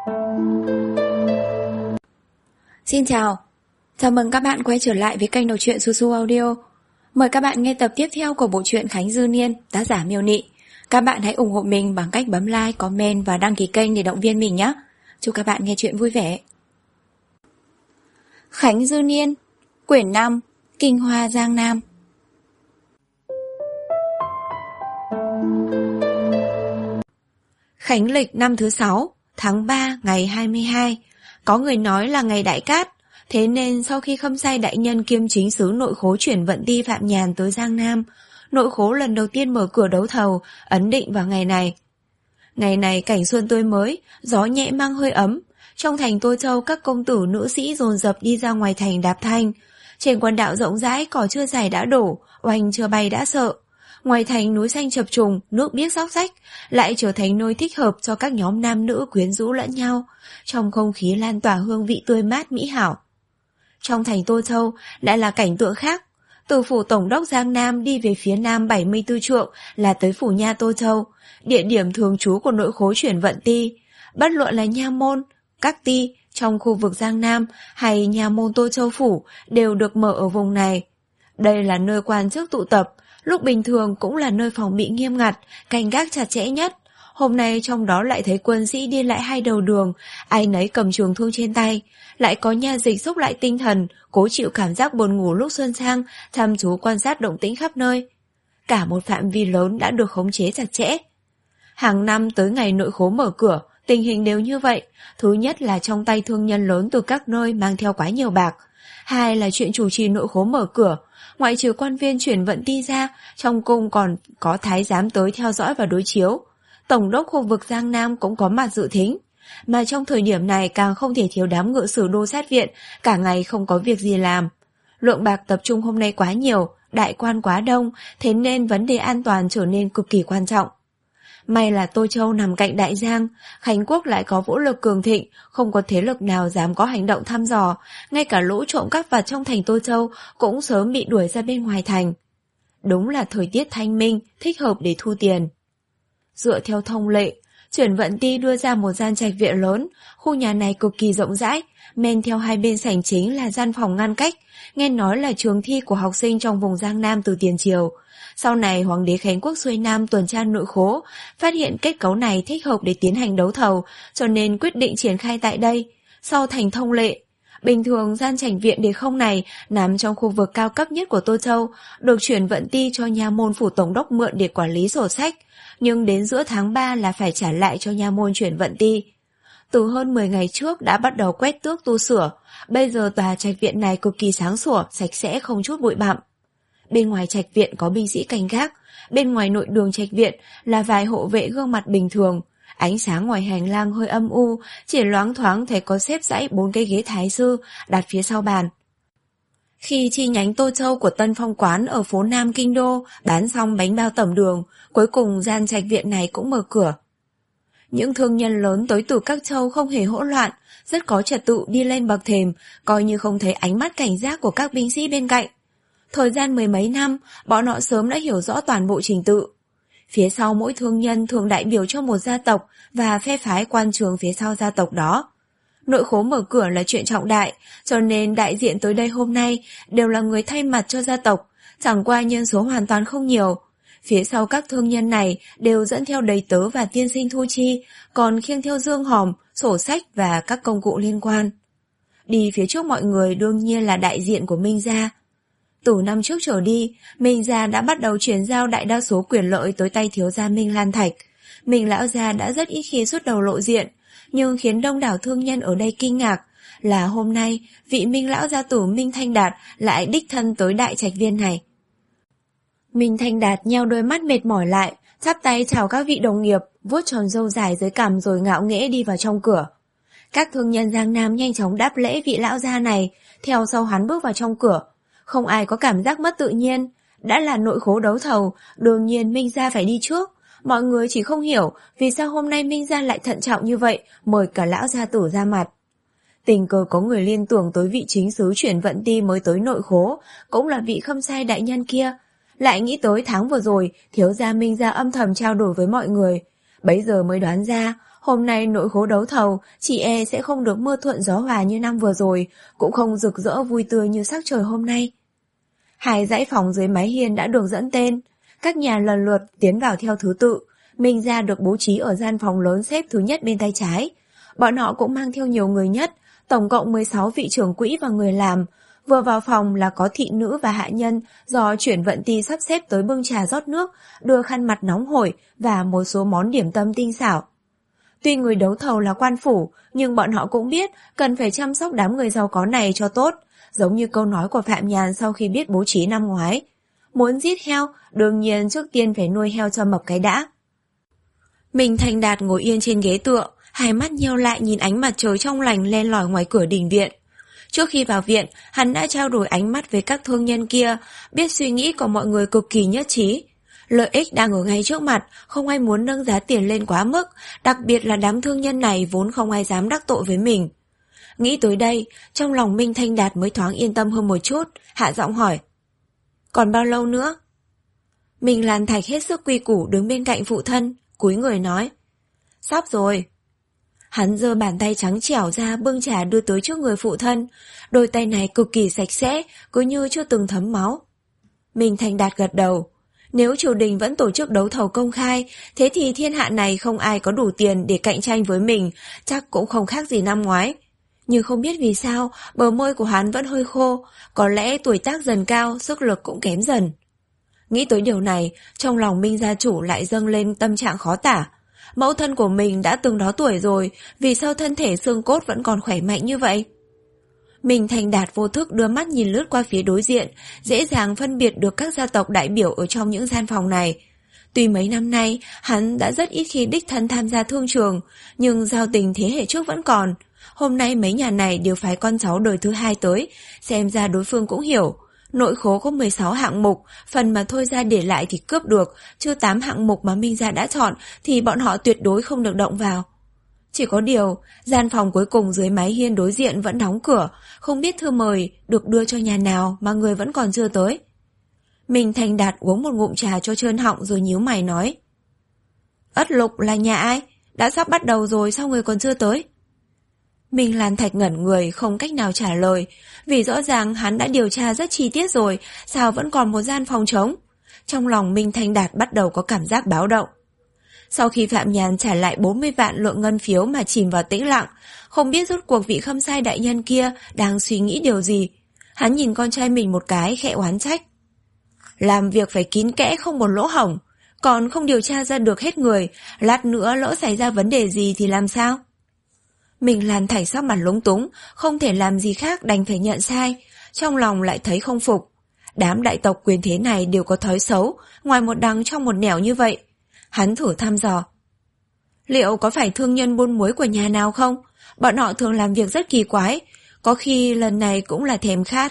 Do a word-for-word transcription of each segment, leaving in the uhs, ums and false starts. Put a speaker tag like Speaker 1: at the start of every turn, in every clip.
Speaker 1: Xin chào, chào mừng các bạn quay trở lại với kênh đọc truyện Su Su Audio. Mời các bạn nghe tập tiếp theo của bộ truyện Khánh Dư Niên, tác giả Miêu Nị. Các bạn hãy ủng hộ mình bằng cách bấm like, comment và đăng ký kênh để động viên mình nhé. Chúc các bạn nghe truyện vui vẻ. Khánh Dư Niên, quyển năm, Kinh Hoa Giang Nam. Khánh lịch năm thứ sáu, tháng ba ngày hai mươi hai. Có người nói là ngày đại cát, thế nên sau khi Khâm Sai đại nhân kiêm chính sứ nội khố chuyển vận ti Phạm Nhàn tới Giang Nam, nội khố lần đầu tiên mở cửa đấu thầu, ấn định vào ngày này. Ngày này cảnh xuân tươi mới, gió nhẹ mang hơi ấm. Trong thành Tô Châu, các công tử nữ sĩ dồn dập đi ra ngoài thành đạp thanh. Trên quan đạo rộng rãi, cỏ chưa dài đã đổ, oanh chưa bay đã sợ. Ngoài thành núi xanh chập trùng, nước biếc róc rách, lại trở thành nơi thích hợp cho các nhóm nam nữ quyến rũ lẫn nhau. Trong không khí lan tỏa hương vị tươi mát mỹ hảo. Trong thành Tô Châu lại là cảnh tượng khác. Từ phủ tổng đốc Giang Nam đi về phía nam bảy mươi tư trượng là tới phủ nha Tô Châu, địa điểm thường trú của nội khố chuyển vận ti. Bất luận là nha môn, các ti trong khu vực Giang Nam hay nha môn Tô Châu phủ đều được mở ở vùng này. Đây là nơi quan chức tụ tập, lúc bình thường cũng là nơi phòng bị nghiêm ngặt, canh gác chặt chẽ nhất. Hôm nay trong đó lại thấy quân sĩ đi lại hai đầu đường, ai nấy cầm trường thương trên tay. Lại có nha dịch xúc lại tinh thần, cố chịu cảm giác buồn ngủ lúc xuân sang, chăm chú quan sát động tĩnh khắp nơi. Cả một phạm vi lớn đã được khống chế chặt chẽ. Hàng năm tới ngày nội khố mở cửa, tình hình đều như vậy. Thứ nhất là trong tay thương nhân lớn từ các nơi mang theo quá nhiều bạc. Hai là chuyện chủ trì nội khố mở cửa. Ngoại trừ quan viên chuyển vận ti ra, trong cung còn có thái giám tới theo dõi và đối chiếu. Tổng đốc khu vực Giang Nam cũng có mặt dự thính. Mà trong thời điểm này càng không thể thiếu đám ngự sử đô sát viện, cả ngày không có việc gì làm. Lượng bạc tập trung hôm nay quá nhiều, đại quan quá đông, thế nên vấn đề an toàn trở nên cực kỳ quan trọng. May là Tô Châu nằm cạnh Đại Giang, Khánh Quốc lại có vũ lực cường thịnh, không có thế lực nào dám có hành động thăm dò, ngay cả lũ trộm cắp vặt trong thành Tô Châu cũng sớm bị đuổi ra bên ngoài thành. Đúng là thời tiết thanh minh, thích hợp để thu tiền. Dựa theo thông lệ, chuyển vận ti đưa ra một gian trạch viện lớn, khu nhà này cực kỳ rộng rãi, men theo hai bên sảnh chính là gian phòng ngăn cách, nghe nói là trường thi của học sinh trong vùng Giang Nam từ tiền triều. Sau này Hoàng đế Khánh Quốc xuôi Nam tuần tra nội khố, phát hiện kết cấu này thích hợp để tiến hành đấu thầu, cho nên quyết định triển khai tại đây. Sau thành thông lệ, bình thường gian trạch viện đề không này nằm trong khu vực cao cấp nhất của Tô Châu, được chuyển vận ti cho nha môn phủ tổng đốc mượn để quản lý sổ sách, nhưng đến giữa tháng ba là phải trả lại cho nha môn chuyển vận ti. Từ hơn mười ngày trước đã bắt đầu quét tước tu sửa, bây giờ tòa trạch viện này cực kỳ sáng sủa, sạch sẽ không chút bụi bặm. Bên ngoài trạch viện có binh sĩ canh gác, bên ngoài nội đường trạch viện là vài hộ vệ gương mặt bình thường. Ánh sáng ngoài hành lang hơi âm u, chỉ loáng thoáng thấy có xếp dãy bốn cái ghế thái sư đặt phía sau bàn. Khi chi nhánh Tô Châu của Tân Phong Quán ở phố Nam Kinh Đô bán xong bánh bao tẩm đường, cuối cùng gian trạch viện này cũng mở cửa. Những thương nhân lớn tới từ các châu không hề hỗn loạn, rất có trật tự đi lên bậc thềm, coi như không thấy ánh mắt cảnh giác của các binh sĩ bên cạnh. Thời gian mười mấy năm, bọn họ sớm đã hiểu rõ toàn bộ trình tự. Phía sau mỗi thương nhân thường đại biểu cho một gia tộc và phe phái quan trường phía sau gia tộc đó. Nội khố mở cửa là chuyện trọng đại, cho nên đại diện tới đây hôm nay đều là người thay mặt cho gia tộc, chẳng qua nhân số hoàn toàn không nhiều. Phía sau các thương nhân này đều dẫn theo đầy tớ và tiên sinh thu chi, còn khiêng theo dương hòm, sổ sách và các công cụ liên quan. Đi phía trước mọi người đương nhiên là đại diện của Minh gia. Từ năm trước trở đi, Minh gia đã bắt đầu chuyển giao đại đa số quyền lợi tới tay thiếu gia Minh Lan Thạch. Minh lão gia đã rất ít khi xuất đầu lộ diện, nhưng khiến đông đảo thương nhân ở đây kinh ngạc là hôm nay vị Minh lão gia tử Minh Thanh Đạt lại đích thân tới đại trạch viên này. Minh Thanh Đạt nheo đôi mắt mệt mỏi lại, chắp tay chào các vị đồng nghiệp, vuốt tròn râu dài dưới cằm rồi ngạo nghễ đi vào trong cửa. Các thương nhân Giang Nam nhanh chóng đáp lễ vị lão gia này, theo sau hắn bước vào trong cửa. Không ai có cảm giác mất tự nhiên, đã là nội khố đấu thầu, đương nhiên Minh gia phải đi trước. Mọi người chỉ không hiểu vì sao hôm nay Minh gia lại thận trọng như vậy, mời cả lão gia tử ra mặt. Tình cờ có người liên tưởng tới vị chính sứ chuyển vận ti mới tới nội khố, cũng là vị Khâm Sai đại nhân kia. Lại nghĩ tới tháng vừa rồi, thiếu gia Minh gia âm thầm trao đổi với mọi người. Bấy giờ mới đoán ra, hôm nay nội khố đấu thầu, chị e sẽ không được mưa thuận gió hòa như năm vừa rồi, cũng không rực rỡ vui tươi như sắc trời hôm nay. Hai dãy phòng dưới mái hiên đã được dẫn tên, các nhà lần lượt tiến vào theo thứ tự. Minh Gia được bố trí ở gian phòng lớn xếp thứ nhất bên tay trái. Bọn họ cũng mang theo nhiều người nhất, tổng cộng mười sáu vị trưởng quỹ và người làm. Vừa vào phòng là có thị nữ và hạ nhân do chuyển vận ty sắp xếp tới bưng trà rót nước, đưa khăn mặt nóng hổi và một số món điểm tâm tinh xảo. Tuy người đấu thầu là quan phủ, nhưng bọn họ cũng biết cần phải chăm sóc đám người giàu có này cho tốt, giống như câu nói của Phạm Nhàn sau khi biết bố trí năm ngoái. Muốn giết heo, đương nhiên trước tiên phải nuôi heo cho mập cái đã. Mình Thành Đạt ngồi yên trên ghế tựa, hai mắt nheo lại nhìn ánh mặt trời trong lành len lỏi ngoài cửa đình viện. Trước khi vào viện, hắn đã trao đổi ánh mắt với các thương nhân kia, biết suy nghĩ của mọi người cực kỳ nhất trí. Lợi ích đang ở ngay trước mặt, không ai muốn nâng giá tiền lên quá mức, đặc biệt là đám thương nhân này vốn không ai dám đắc tội với mình. Nghĩ tới đây, trong lòng Minh Thanh Đạt mới thoáng yên tâm hơn một chút, hạ giọng hỏi. Còn bao lâu nữa? Mình Lan Thạch hết sức quy củ đứng bên cạnh phụ thân, cúi người nói. Sắp rồi. Hắn giơ bàn tay trắng trẻo ra bưng trà đưa tới trước người phụ thân, đôi tay này cực kỳ sạch sẽ, cứ như chưa từng thấm máu. Minh Thanh Đạt gật đầu. Nếu triều đình vẫn tổ chức đấu thầu công khai, thế thì thiên hạ này không ai có đủ tiền để cạnh tranh với mình, chắc cũng không khác gì năm ngoái. Nhưng không biết vì sao, bờ môi của hắn vẫn hơi khô, có lẽ tuổi tác dần cao, sức lực cũng kém dần. Nghĩ tới điều này, trong lòng Minh gia chủ lại dâng lên tâm trạng khó tả. Mẫu thân của mình đã từng đó tuổi rồi, vì sao thân thể xương cốt vẫn còn khỏe mạnh như vậy? Mình Thành Đạt vô thức đưa mắt nhìn lướt qua phía đối diện, dễ dàng phân biệt được các gia tộc đại biểu ở trong những gian phòng này. Tuy mấy năm nay, hắn đã rất ít khi đích thân tham gia thương trường, nhưng giao tình thế hệ trước vẫn còn. Hôm nay mấy nhà này đều phái con cháu đời thứ hai tới, xem ra đối phương cũng hiểu. Nội khố có mười sáu hạng mục, phần mà Thôi Gia để lại thì cướp được, chứ tám hạng mục mà Minh Gia đã chọn thì bọn họ tuyệt đối không được động vào. Chỉ có điều, gian phòng cuối cùng dưới mái hiên đối diện vẫn đóng cửa, không biết thư mời được đưa cho nhà nào mà người vẫn còn chưa tới. Mình Thành Đạt uống một ngụm trà cho trơn họng rồi nhíu mày nói. Ất Lục là nhà ai? Đã sắp bắt đầu rồi sao người còn chưa tới? Minh Lan Thạch ngẩn người không cách nào trả lời, vì rõ ràng hắn đã điều tra rất chi tiết rồi, sao vẫn còn một gian phòng trống? Trong lòng Minh Thanh Đạt bắt đầu có cảm giác báo động. Sau khi Phạm Nhàn trả lại bốn mươi vạn lượng ngân phiếu mà chìm vào tĩnh lặng, không biết rốt cuộc vị Khâm Sai đại nhân kia đang suy nghĩ điều gì. Hắn nhìn con trai mình một cái khẽ oán trách. Làm việc phải kín kẽ không một lỗ hổng, còn không điều tra ra được hết người, lát nữa lỡ xảy ra vấn đề gì thì làm sao? Mình Lan Thạch sắc mặt lúng túng, không thể làm gì khác đành phải nhận sai, trong lòng lại thấy không phục. Đám đại tộc quyền thế này đều có thói xấu, ngoài một đằng trong một nẻo như vậy. Hắn thử thăm dò. Liệu có phải thương nhân buôn muối của nhà nào không? Bọn họ thường làm việc rất kỳ quái, có khi lần này cũng là thèm khát.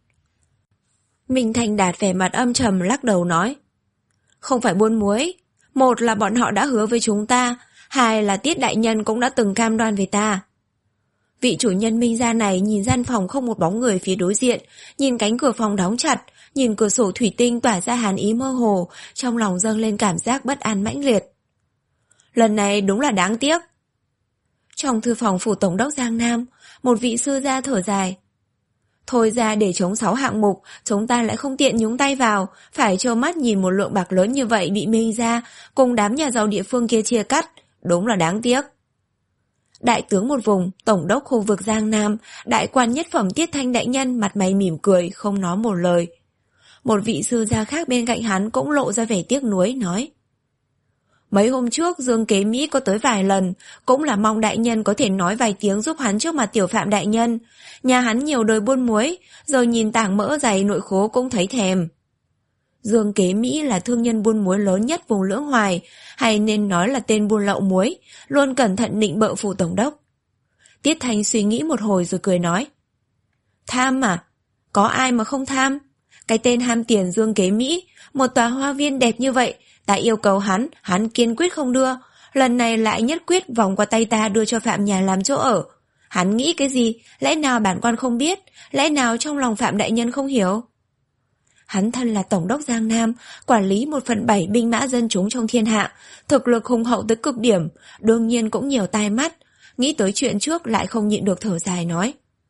Speaker 1: Minh Thành Đạt vẻ mặt âm trầm lắc đầu nói. Không phải buôn muối, một là bọn họ đã hứa với chúng ta, hai là Tiết đại nhân cũng đã từng cam đoan với ta. Vị chủ nhân Minh gia này nhìn gian phòng không một bóng người phía đối diện, nhìn cánh cửa phòng đóng chặt, nhìn cửa sổ thủy tinh tỏa ra hàn ý mơ hồ, trong lòng dâng lên cảm giác bất an mãnh liệt. Lần này đúng là đáng tiếc. Trong thư phòng phủ tổng đốc Giang Nam, một vị sư gia thở dài. Thôi ra để chống sáu hạng mục, chúng ta lại không tiện nhúng tay vào, phải trơ mắt nhìn một lượng bạc lớn như vậy bị Minh gia cùng đám nhà giàu địa phương kia chia cắt, đúng là đáng tiếc. Đại tướng một vùng, tổng đốc khu vực Giang Nam, đại quan nhất phẩm Tiết Thanh đại nhân mặt mày mỉm cười, không nói một lời. Một vị sư gia khác bên cạnh hắn cũng lộ ra vẻ tiếc nuối, nói. Mấy hôm trước Dương Kế Mỹ có tới vài lần, cũng là mong đại nhân có thể nói vài tiếng giúp hắn trước mặt tiểu Phạm đại nhân. Nhà hắn nhiều đời buôn muối, giờ nhìn tảng mỡ dày nội khố cũng thấy thèm. Dương Kế Mỹ là thương nhân buôn muối lớn nhất vùng Lưỡng Hoài, hay nên nói là tên buôn lậu muối, luôn cẩn thận nịnh bợ phủ tổng đốc. Tiết Thanh suy nghĩ một hồi rồi cười nói. Tham à? Có ai mà không tham? Cái tên ham tiền Dương Kế Mỹ, một tòa hoa viên đẹp như vậy, ta yêu cầu hắn, hắn kiên quyết không đưa. Lần này lại nhất quyết vòng qua tay ta đưa cho Phạm nhà làm chỗ ở. Hắn nghĩ cái gì? Lẽ nào bản quan không biết? Lẽ nào trong lòng Phạm đại nhân không hiểu? Hắn thân là tổng đốc Giang Nam, quản lý một phần bảy binh mã dân chúng trong thiên hạ, thực lực hùng hậu tới cực điểm, đương nhiên cũng nhiều tai mắt. Nghĩ tới chuyện trước lại không nhịn được thở dài nói.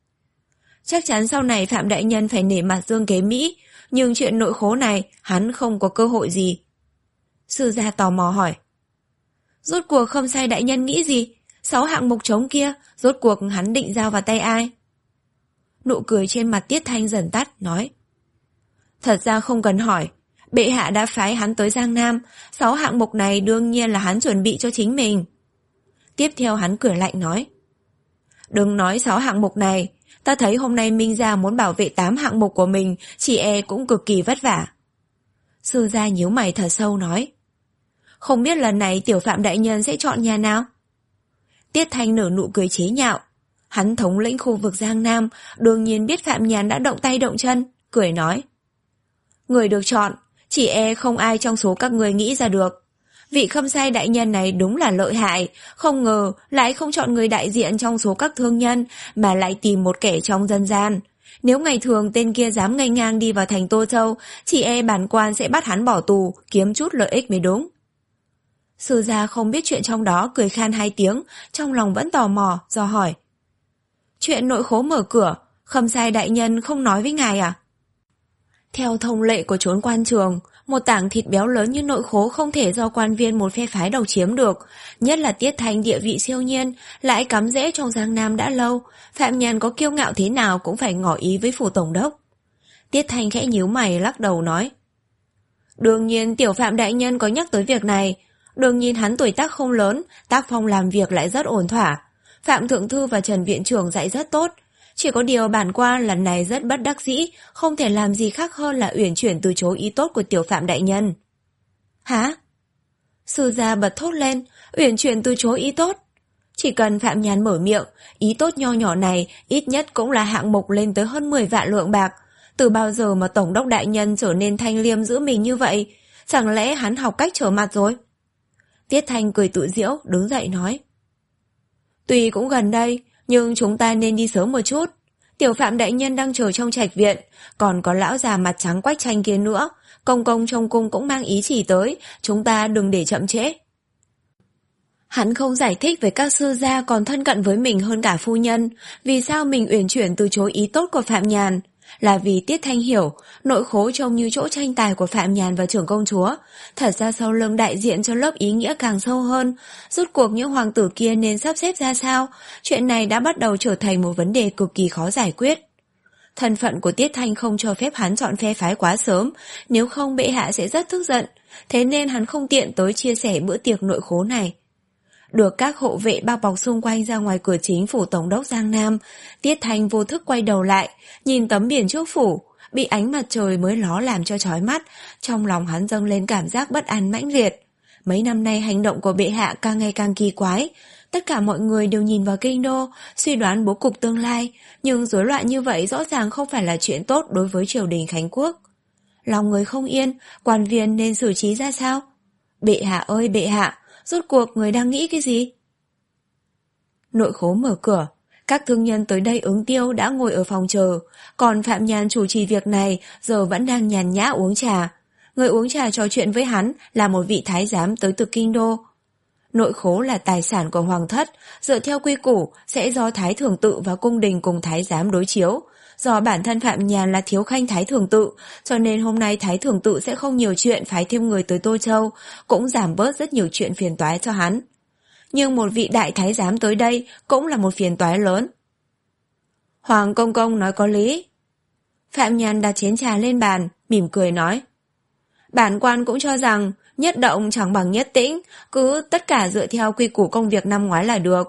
Speaker 1: Chắc chắn sau này Phạm đại nhân phải nể mặt Dương Kế Mỹ, nhưng chuyện nội khố này hắn không có cơ hội gì. Sư gia tò mò hỏi. Rốt cuộc Khâm Sai đại nhân nghĩ gì? Sáu hạng mục trống kia, rốt cuộc hắn định giao vào tay ai? Nụ cười trên mặt Tiết Thanh dần tắt, nói. Thật ra không cần hỏi, bệ hạ đã phái hắn tới Giang Nam, sáu hạng mục này đương nhiên là hắn chuẩn bị cho chính mình. Tiếp theo hắn cười lạnh nói. Đừng nói sáu hạng mục này, ta thấy hôm nay Minh Gia muốn bảo vệ tám hạng mục của mình, chỉ e cũng cực kỳ vất vả. Sư gia nhíu mày thật sâu nói. Không biết lần này tiểu Phạm đại nhân sẽ chọn nhà nào? Tiết Thanh nở nụ cười chế nhạo. Hắn thống lĩnh khu vực Giang Nam, đương nhiên biết Phạm Nhàn đã động tay động chân, cười nói. Người được chọn, chỉ e không ai trong số các người nghĩ ra được. Vị Khâm Sai đại nhân này đúng là lợi hại, không ngờ lại không chọn người đại diện trong số các thương nhân, mà lại tìm một kẻ trong dân gian. Nếu ngày thường tên kia dám ngây ngang đi vào thành Tô Châu, chỉ e bản quan sẽ bắt hắn bỏ tù, kiếm chút lợi ích mới đúng. Sư gia không biết chuyện trong đó cười khan hai tiếng, trong lòng vẫn tò mò, do hỏi. Chuyện nội khố mở cửa, Khâm Sai đại nhân không nói với ngài à? Theo thông lệ của chốn quan trường, một tảng thịt béo lớn như nội khố không thể do quan viên một phe phái đầu chiếm được, nhất là Tiết Thanh địa vị siêu nhiên, lại cắm rễ trong Giang Nam đã lâu, Phạm Nhàn có kiêu ngạo thế nào cũng phải ngỏ ý với phủ tổng đốc. Tiết Thanh khẽ nhíu mày lắc đầu nói. Đương nhiên tiểu Phạm đại nhân có nhắc tới việc này, đương nhiên hắn tuổi tác không lớn, tác phong làm việc lại rất ổn thỏa. Phạm Thượng Thư và Trần Viện Trưởng dạy rất tốt, chỉ có điều bản quan lần này rất bất đắc dĩ, không thể làm gì khác hơn là uyển chuyển từ chối ý tốt của tiểu Phạm đại nhân. Hả? Sư gia bật thốt lên, uyển chuyển từ chối ý tốt. Chỉ cần Phạm Nhàn mở miệng, ý tốt nho nhỏ này ít nhất cũng là hạng mục lên tới hơn mười vạn lượng bạc. Từ bao giờ mà tổng đốc đại nhân trở nên thanh liêm giữ mình như vậy? Chẳng lẽ hắn học cách trở mặt rồi? Tiết Thanh cười tự giễu, đứng dậy nói. Tuy cũng gần đây, nhưng chúng ta nên đi sớm một chút. Tiểu Phạm đại nhân đang chờ trong trạch viện, còn có lão già mặt trắng Quách Tranh kia nữa. Công công trong cung cũng mang ý chỉ tới, chúng ta đừng để chậm trễ. Hắn không giải thích với các sư gia còn thân cận với mình hơn cả phu nhân, vì sao mình uyển chuyển từ chối ý tốt của Phạm Nhàn. Là vì Tiết Thanh hiểu, nội khố trông như chỗ tranh tài của Phạm Nhàn và trưởng công chúa. Thật ra sau lưng đại diện cho lớp ý nghĩa càng sâu hơn. Rốt cuộc những hoàng tử kia nên sắp xếp ra sao? Chuyện này đã bắt đầu trở thành một vấn đề cực kỳ khó giải quyết. Thân phận của Tiết Thanh không cho phép hắn chọn phe phái quá sớm, nếu không bệ hạ sẽ rất tức giận. Thế nên hắn không tiện tới chia sẻ bữa tiệc nội khố này. Được các hộ vệ bao bọc xung quanh ra ngoài cửa chính phủ tổng đốc Giang Nam, Tiết Thanh vô thức quay đầu lại, nhìn tấm biển trước phủ, bị ánh mặt trời mới ló làm cho chói mắt, trong lòng hắn dâng lên cảm giác bất an mãnh liệt. Mấy năm nay hành động của bệ hạ càng ngày càng kỳ quái, tất cả mọi người đều nhìn vào kinh đô, suy đoán bố cục tương lai, nhưng rối loạn như vậy rõ ràng không phải là chuyện tốt đối với triều đình Khánh Quốc. Lòng người không yên, quan viên nên xử trí ra sao? Bệ hạ ơi bệ hạ, rốt cuộc người đang nghĩ cái gì? Nội khố mở cửa, các thương nhân tới đây ứng tiêu đã ngồi ở phòng chờ, còn Phạm Nhàn chủ trì việc này giờ vẫn đang nhàn nhã uống trà. Người uống trà trò chuyện với hắn là một vị thái giám tới từ kinh đô. Nội khố là tài sản của hoàng thất, dựa theo quy củ sẽ do thái thường tự và cung đình cùng thái giám đối chiếu. Do bản thân Phạm Nhàn là thiếu khanh thái thường tự, cho nên hôm nay thái thường tự sẽ không nhiều chuyện phái thêm người tới Tô Châu, cũng giảm bớt rất nhiều chuyện phiền toái cho hắn. Nhưng một vị đại thái giám tới đây cũng là một phiền toái lớn. Hoàng công công nói có lý. Phạm Nhàn đặt chén trà lên bàn, mỉm cười nói. Bản quan cũng cho rằng nhất động chẳng bằng nhất tĩnh, cứ tất cả dựa theo quy củ công việc năm ngoái là được.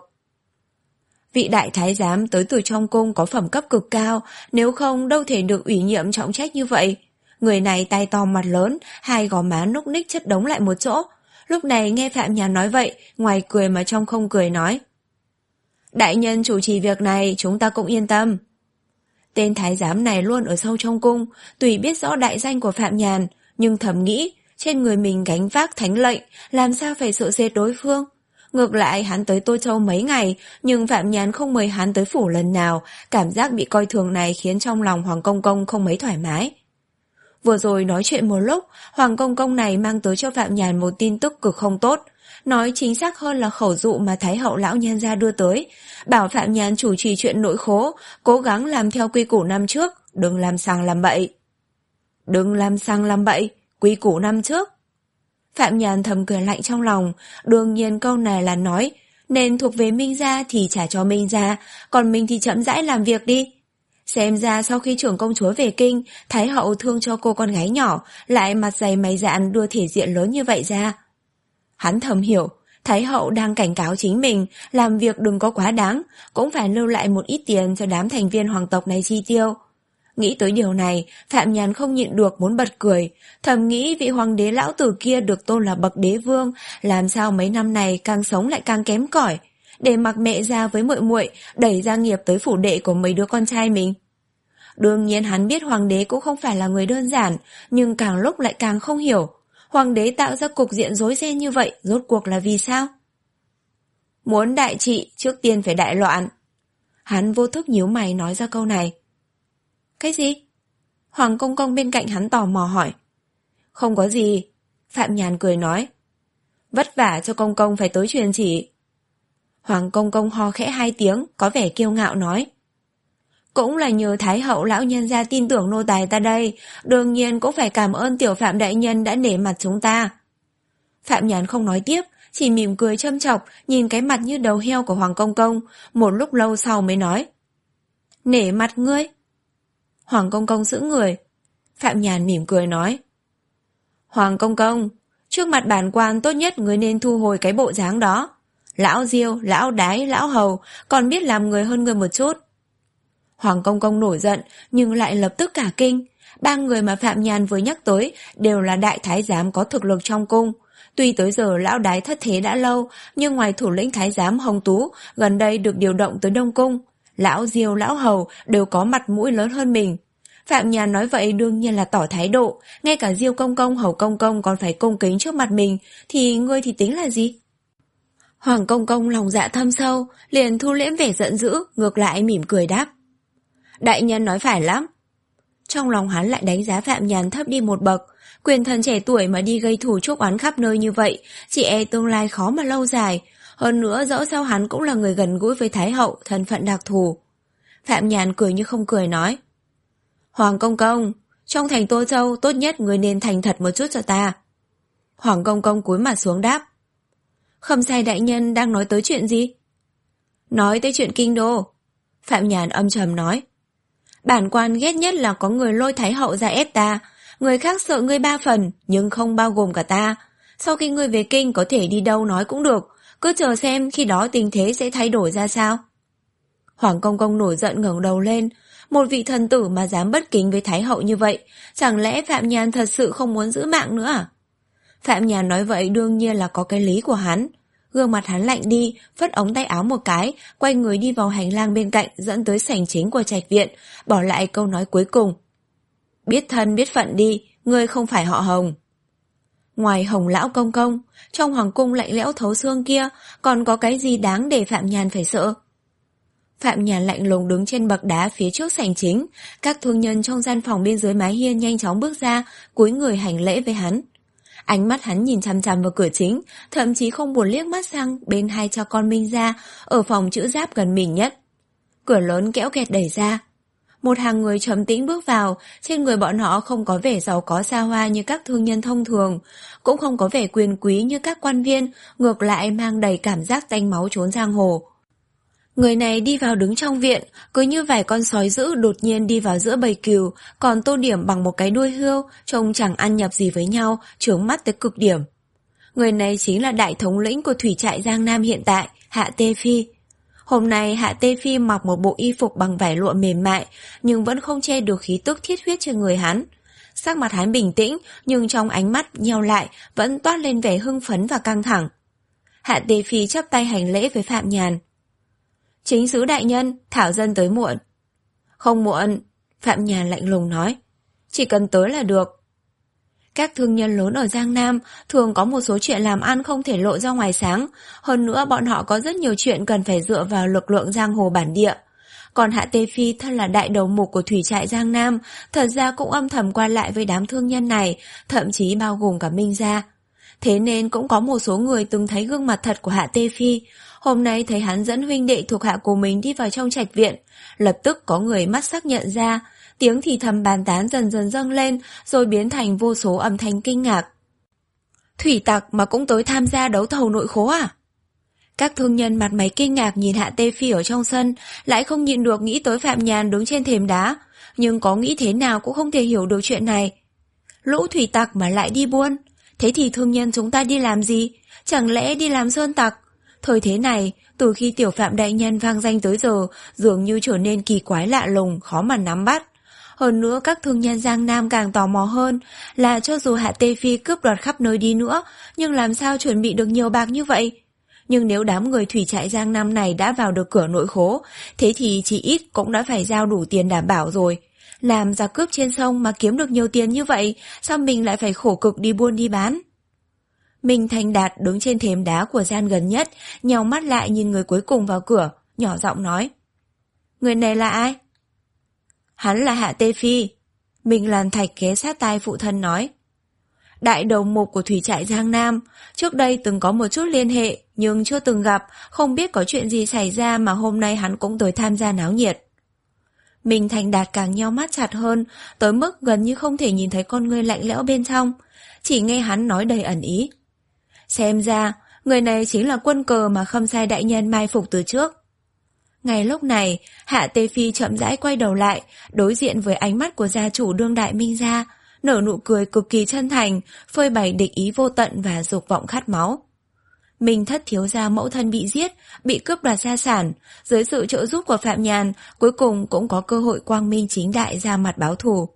Speaker 1: Vị đại thái giám tới từ trong cung có phẩm cấp cực cao, nếu không đâu thể được ủy nhiệm trọng trách như vậy. Người này tay to mặt lớn, hai gò má núc ních chất đống lại một chỗ. Lúc này nghe Phạm Nhàn nói vậy, ngoài cười mà trong không cười nói. Đại nhân chủ trì việc này chúng ta cũng yên tâm. Tên thái giám này luôn ở sâu trong cung, tuy biết rõ đại danh của Phạm Nhàn, nhưng thầm nghĩ, trên người mình gánh vác thánh lệnh, làm sao phải sợ sệt đối phương. Ngược lại hắn tới Tô Châu mấy ngày, nhưng Phạm Nhàn không mời hắn tới phủ lần nào, cảm giác bị coi thường này khiến trong lòng Hoàng công công không mấy thoải mái. Vừa rồi nói chuyện một lúc, Hoàng Công Công này mang tới cho Phạm Nhàn một tin tức cực không tốt. Nói chính xác hơn là khẩu dụ mà Thái hậu lão nhân gia đưa tới, bảo Phạm Nhàn chủ trì chuyện nội khố, cố gắng làm theo quy củ năm trước, đừng làm sang làm bậy. Đừng làm sang làm bậy, quy củ năm trước. Phạm Nhàn thầm cười lạnh trong lòng, đương nhiên câu này là nói, nên thuộc về Minh gia thì trả cho Minh gia, còn mình thì chậm rãi làm việc đi. Xem ra sau khi trưởng công chúa về kinh, Thái hậu thương cho cô con gái nhỏ, lại mặt dày mày dạn đưa thể diện lớn như vậy ra. Hắn thầm hiểu, Thái hậu đang cảnh cáo chính mình, làm việc đừng có quá đáng, cũng phải lưu lại một ít tiền cho đám thành viên hoàng tộc này chi tiêu. Nghĩ tới điều này, Phạm Nhàn không nhịn được muốn bật cười, thầm nghĩ vị hoàng đế lão tử kia được tôn là bậc đế vương, làm sao mấy năm này càng sống lại càng kém cỏi, để mặc mẹ ra với muội muội đẩy gia nghiệp tới phủ đệ của mấy đứa con trai mình. Đương nhiên hắn biết hoàng đế cũng không phải là người đơn giản, nhưng càng lúc lại càng không hiểu, hoàng đế tạo ra cục diện rối ren như vậy rốt cuộc là vì sao? Muốn đại trị trước tiên phải đại loạn. Hắn vô thức nhíu mày nói ra câu này. Cái gì? Hoàng Công Công bên cạnh hắn tò mò hỏi. Không có gì, Phạm Nhàn cười nói. Vất vả cho Công Công phải tới truyền chỉ. Hoàng Công Công ho khẽ hai tiếng, có vẻ kiêu ngạo nói. Cũng là nhờ Thái hậu lão nhân gia tin tưởng nô tài ta đây, đương nhiên cũng phải cảm ơn tiểu Phạm đại nhân đã nể mặt chúng ta. Phạm Nhàn không nói tiếp, chỉ mỉm cười châm chọc, nhìn cái mặt như đầu heo của Hoàng Công Công, một lúc lâu sau mới nói. Nể mặt ngươi? Hoàng Công Công giữ người. Phạm Nhàn mỉm cười nói. Hoàng Công Công, trước mặt bản quan tốt nhất người nên thu hồi cái bộ dáng đó. Lão Diêu, lão Đái, lão Hầu còn biết làm người hơn người một chút. Hoàng Công Công nổi giận nhưng lại lập tức cả kinh. Ba người mà Phạm Nhàn vừa nhắc tới đều là đại thái giám có thực lực trong cung. Tuy tới giờ lão Đái thất thế đã lâu, nhưng ngoài thủ lĩnh thái giám Hồng Tú gần đây được điều động tới Đông Cung, lão Diêu, lão Hầu đều có mặt mũi lớn hơn mình. Phạm Nhàn nói vậy đương nhiên là tỏ thái độ, ngay cả Diêu Công Công, Hầu Công Công còn phải cung kính trước mặt mình, thì ngươi thì tính là gì? Hoàng Công Công lòng dạ thâm sâu, liền thu liễm vẻ giận dữ, ngược lại mỉm cười đáp. Đại nhân nói phải lắm. Trong lòng hắn lại đánh giá Phạm Nhàn thấp đi một bậc, quyền thần trẻ tuổi mà đi gây thù chuốc oán khắp nơi như vậy, chỉ e tương lai khó mà lâu dài. Hơn nữa dẫu sao hắn cũng là người gần gũi với Thái hậu, thân phận đặc thù. Phạm Nhàn cười như không cười nói. Hoàng Công Công, trong thành Tô Châu tốt nhất người nên thành thật một chút cho ta. Hoàng Công Công cúi mặt xuống đáp. Khâm sai đại nhân đang nói tới chuyện gì? Nói tới chuyện kinh đô. Phạm Nhàn âm trầm nói. Bản quan ghét nhất là có người lôi Thái hậu ra ép ta. Người khác sợ ngươi ba phần, nhưng không bao gồm cả ta. Sau khi ngươi về kinh có thể đi đâu nói cũng được, cứ chờ xem khi đó tình thế sẽ thay đổi ra sao. Hoàng Công Công nổi giận ngẩng đầu lên. Một vị thần tử mà dám bất kính với Thái hậu như vậy, chẳng lẽ Phạm Nhàn thật sự không muốn giữ mạng nữa à? Phạm Nhàn nói vậy đương nhiên là có cái lý của hắn. Gương mặt hắn lạnh đi, phất ống tay áo một cái, quay người đi vào hành lang bên cạnh dẫn tới sảnh chính của trạch viện, bỏ lại câu nói cuối cùng. Biết thân biết phận đi, ngươi không phải họ Hồng. Ngoài Hồng lão công công, trong hoàng cung lạnh lẽo thấu xương kia, còn có cái gì đáng để Phạm Nhàn phải sợ? Phạm Nhàn lạnh lùng đứng trên bậc đá phía trước sảnh chính, các thương nhân trong gian phòng bên dưới mái hiên nhanh chóng bước ra, cúi người hành lễ với hắn. Ánh mắt hắn nhìn chằm chằm vào cửa chính, thậm chí không buồn liếc mắt sang bên hai cha con Minh gia ở phòng chữ giáp gần mình nhất. Cửa lớn kéo kẹt đẩy ra. Một hàng người trầm tĩnh bước vào, trên người bọn họ không có vẻ giàu có xa hoa như các thương nhân thông thường, cũng không có vẻ quyền quý như các quan viên, ngược lại mang đầy cảm giác tanh máu trốn giang hồ. Người này đi vào đứng trong viện, cứ như vài con sói dữ đột nhiên đi vào giữa bầy cừu, còn tô điểm bằng một cái đuôi hươu, trông chẳng ăn nhập gì với nhau, chướng mắt tới cực điểm. Người này chính là đại thống lĩnh của thủy trại Giang Nam hiện tại, Hạ Tê Phi. Hôm nay Hạ Tê Phi mặc một bộ y phục bằng vải lụa mềm mại, nhưng vẫn không che được khí tức thiết huyết trên người hắn. Sắc mặt hắn bình tĩnh, nhưng trong ánh mắt nheo lại vẫn toát lên vẻ hưng phấn và căng thẳng. Hạ Tê Phi chắp tay hành lễ với Phạm Nhàn. Chính sứ đại nhân, thảo dân tới muộn. Không muộn, Phạm Nhàn lạnh lùng nói. Chỉ cần tới là được. Các thương nhân lớn ở Giang Nam thường có một số chuyện làm ăn không thể lộ ra ngoài sáng. Hơn nữa bọn họ có rất nhiều chuyện cần phải dựa vào lực lượng giang hồ bản địa. Còn Hạ Tê Phi thân là đại đầu mục của thủy trại Giang Nam, thật ra cũng âm thầm qua lại với đám thương nhân này, thậm chí bao gồm cả Minh gia. Thế nên cũng có một số người từng thấy gương mặt thật của Hạ Tê Phi. Hôm nay thấy hắn dẫn huynh đệ thuộc hạ của mình đi vào trong trạch viện, lập tức có người mắt sắc nhận ra, tiếng thì thầm bàn tán dần dần dâng lên, rồi biến thành vô số âm thanh kinh ngạc. Thủy tặc mà cũng tới tham gia đấu thầu nội khố à? Các thương nhân mặt mày kinh ngạc nhìn Hạ Tê Phi ở trong sân, lại không nhịn được nghĩ tới Phạm Nhàn đứng trên thềm đá, nhưng có nghĩ thế nào cũng không thể hiểu được chuyện này. Lũ thủy tặc mà lại đi buôn, thế thì thương nhân chúng ta đi làm gì? Chẳng lẽ đi làm sơn tặc? Thời thế này, từ khi tiểu Phạm đại nhân vang danh tới giờ, dường như trở nên kỳ quái lạ lùng, khó mà nắm bắt. Hơn nữa các thương nhân Giang Nam càng tò mò hơn, là cho dù Hạ Tê Phi cướp đoạt khắp nơi đi nữa, nhưng làm sao chuẩn bị được nhiều bạc như vậy? Nhưng nếu đám người thủy trại Giang Nam này đã vào được cửa nội khố, thế thì chỉ ít cũng đã phải giao đủ tiền đảm bảo rồi. Làm giặc cướp trên sông mà kiếm được nhiều tiền như vậy, sao mình lại phải khổ cực đi buôn đi bán? Minh Thành Đạt đứng trên thềm đá của gian gần nhất, nhào mắt lại nhìn người cuối cùng vào cửa, nhỏ giọng nói. Người này là ai? Hắn là Hạ Tê Phi. Minh Lan Thạch ghé sát tai phụ thân nói. Đại đầu mục của thủy trại Giang Nam, trước đây từng có một chút liên hệ, nhưng chưa từng gặp, không biết có chuyện gì xảy ra mà hôm nay hắn cũng tới tham gia náo nhiệt. Minh Thành Đạt càng nheo mắt chặt hơn, tới mức gần như không thể nhìn thấy con ngươi lạnh lẽo bên trong, chỉ nghe hắn nói đầy ẩn ý. Xem ra, người này chính là quân cờ mà Khâm Sai đại nhân mai phục từ trước. Ngay lúc này, Hạ Tê Phi chậm rãi quay đầu lại, đối diện với ánh mắt của gia chủ đương đại Minh gia, nở nụ cười cực kỳ chân thành, phơi bày địch ý vô tận và dục vọng khát máu. Minh thất thiếu gia mẫu thân bị giết, bị cướp đoạt gia sản, dưới sự trợ giúp của Phạm Nhàn, cuối cùng cũng có cơ hội quang minh chính đại ra mặt báo thù.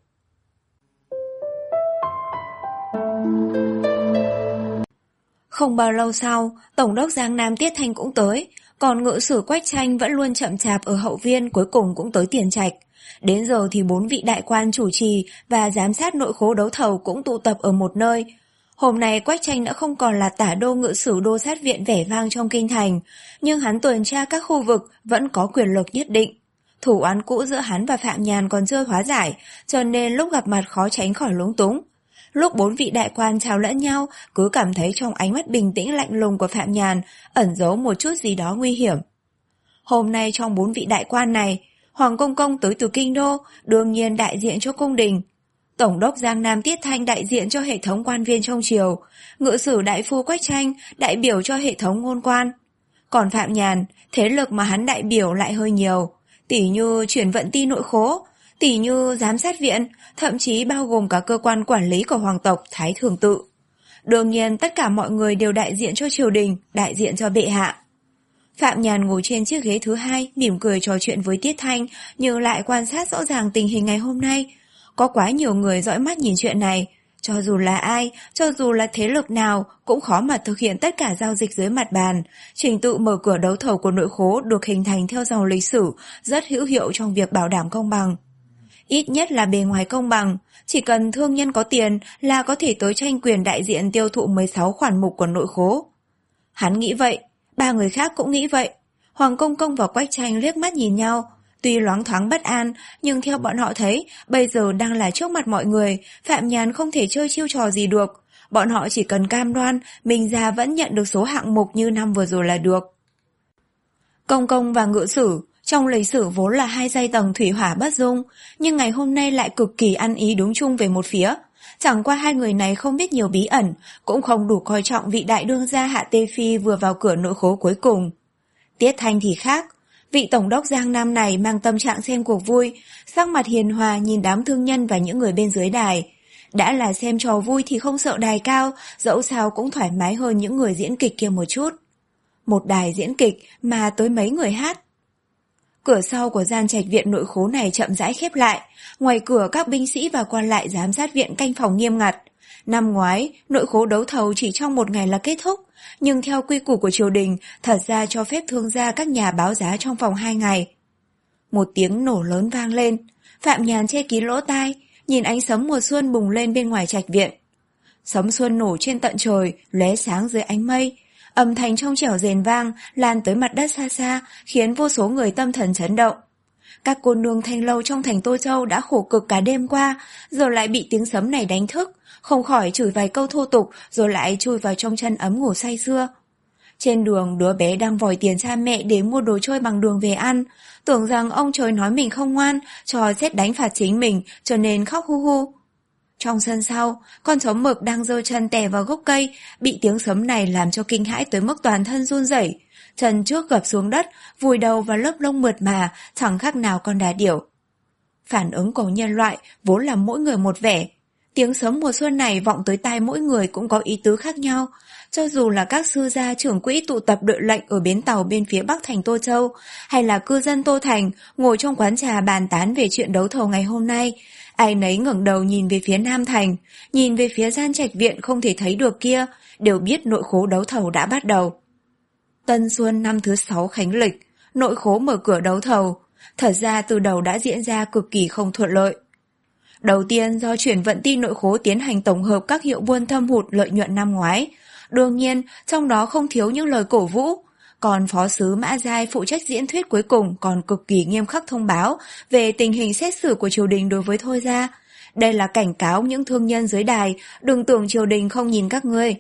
Speaker 1: Không bao lâu sau, Tổng đốc Giang Nam Tiết Thanh cũng tới, còn ngự sử Quách Tranh vẫn luôn chậm chạp ở hậu viên cuối cùng cũng tới tiền trạch. Đến giờ thì bốn vị đại quan chủ trì và giám sát nội khố đấu thầu cũng tụ tập ở một nơi. Hôm nay Quách Tranh đã không còn là tả đô ngự sử đô sát viện vẻ vang trong kinh thành, nhưng hắn tuần tra các khu vực vẫn có quyền lực nhất định. Thủ án cũ giữa hắn và Phạm Nhàn còn chưa hóa giải, cho nên lúc gặp mặt khó tránh khỏi lúng túng. Lúc bốn vị đại quan chào lẫn nhau, cứ cảm thấy trong ánh mắt bình tĩnh lạnh lùng của Phạm Nhàn ẩn giấu một chút gì đó nguy hiểm. Hôm nay trong bốn vị đại quan này, Hoàng Công Công tới từ Kinh Đô, đương nhiên đại diện cho cung đình. Tổng đốc Giang Nam Tiết Thanh đại diện cho hệ thống quan viên trong triều, ngự sử đại phu Quách Tranh đại biểu cho hệ thống ngôn quan. Còn Phạm Nhàn, thế lực mà hắn đại biểu lại hơi nhiều, tỉ như chuyển vận ti nội khố, tỉ như giám sát viện, thậm chí bao gồm cả cơ quan quản lý của hoàng tộc Thái Thường Tự. Đương nhiên tất cả mọi người đều đại diện cho triều đình, đại diện cho bệ hạ. Phạm Nhàn ngồi trên chiếc ghế thứ hai, mỉm cười trò chuyện với Tiết Thanh, nhưng lại quan sát rõ ràng tình hình ngày hôm nay. Có quá nhiều người dõi mắt nhìn chuyện này, cho dù là ai, cho dù là thế lực nào, cũng khó mà thực hiện tất cả giao dịch dưới mặt bàn. Trình tự mở cửa đấu thầu của nội khố được hình thành theo dòng lịch sử, rất hữu hiệu trong việc bảo đảm công bằng. Ít nhất là bề ngoài công bằng, chỉ cần thương nhân có tiền là có thể tới tranh quyền đại diện tiêu thụ mười sáu khoản mục của nội khố. Hắn nghĩ vậy, ba người khác cũng nghĩ vậy. Hoàng Công Công và Quách Tranh liếc mắt nhìn nhau, tuy loáng thoáng bất an, nhưng theo bọn họ thấy, bây giờ đang là trước mặt mọi người, Phạm Nhàn không thể chơi chiêu trò gì được. Bọn họ chỉ cần cam đoan, Minh gia vẫn nhận được số hạng mục như năm vừa rồi là được. Công Công và ngự sử, trong lịch sử vốn là hai giai tầng thủy hỏa bất dung, nhưng ngày hôm nay lại cực kỳ ăn ý đúng chung về một phía. Chẳng qua hai người này không biết nhiều bí ẩn, cũng không đủ coi trọng vị đại đương gia Hạ Tê Phi vừa vào cửa nội khố cuối cùng. Tiết Thanh thì khác, vị tổng đốc Giang Nam này mang tâm trạng xem cuộc vui, sắc mặt hiền hòa nhìn đám thương nhân và những người bên dưới đài. Đã là xem trò vui thì không sợ đài cao, dẫu sao cũng thoải mái hơn những người diễn kịch kia một chút. Một đài diễn kịch mà tới mấy người hát. Cửa sau của gian trạch viện nội khố này chậm rãi khép lại, ngoài cửa các binh sĩ và quan lại giám sát viện canh phòng nghiêm ngặt. Năm ngoái, nội khố đấu thầu chỉ trong một ngày là kết thúc, nhưng theo quy củ của triều đình, thật ra cho phép thương gia các nhà báo giá trong vòng hai ngày. Một tiếng nổ lớn vang lên, Phạm Nhàn che kín lỗ tai, nhìn ánh sấm mùa xuân bùng lên bên ngoài trạch viện. Sấm xuân nổ trên tận trời, lóe sáng dưới ánh mây, âm thanh trong trẻo rền vang lan tới mặt đất xa xa, khiến vô số người tâm thần chấn động. Các cô nương thanh lâu trong thành Tô Châu đã khổ cực cả đêm qua, giờ lại bị tiếng sấm này đánh thức, không khỏi chửi vài câu thô tục rồi lại chui vào trong chăn ấm ngủ say sưa. Trên đường, đứa bé đang vòi tiền cha mẹ để mua đồ chơi bằng đường về ăn, tưởng rằng ông trời nói mình không ngoan, cho sét đánh phạt chính mình, cho nên khóc hu hu. Trong sân sau, con chó mực đang giơ chân tè vào gốc cây, bị tiếng sấm này làm cho kinh hãi tới mức toàn thân run rẩy. Chân trước gập xuống đất, vùi đầu vào lớp lông mượt mà, chẳng khác nào con đà điểu. Phản ứng của nhân loại vốn là mỗi người một vẻ. Tiếng sấm mùa xuân này vọng tới tai mỗi người cũng có ý tứ khác nhau. Cho dù là các sư gia trưởng quỹ tụ tập đợi lệnh ở bến tàu bên phía bắc thành Tô Châu, hay là cư dân Tô Thành ngồi trong quán trà bàn tán về chuyện đấu thầu ngày hôm nay, ai nấy ngẩng đầu nhìn về phía Nam Thành, nhìn về phía gian trạch viện không thể thấy được kia, đều biết nội khố đấu thầu đã bắt đầu. Tân Xuân năm thứ sáu khánh lịch, nội khố mở cửa đấu thầu. Thật ra từ đầu đã diễn ra cực kỳ không thuận lợi. Đầu tiên do chuyển vận ty nội khố tiến hành tổng hợp các hiệu buôn thâm hụt lợi nhuận năm ngoái. Đương nhiên, trong đó không thiếu những lời cổ vũ. Còn phó sứ Mã Giai phụ trách diễn thuyết cuối cùng còn cực kỳ nghiêm khắc thông báo về tình hình xét xử của triều đình đối với Thôi Gia. Đây là cảnh cáo những thương nhân dưới đài, đừng tưởng triều đình không nhìn các ngươi.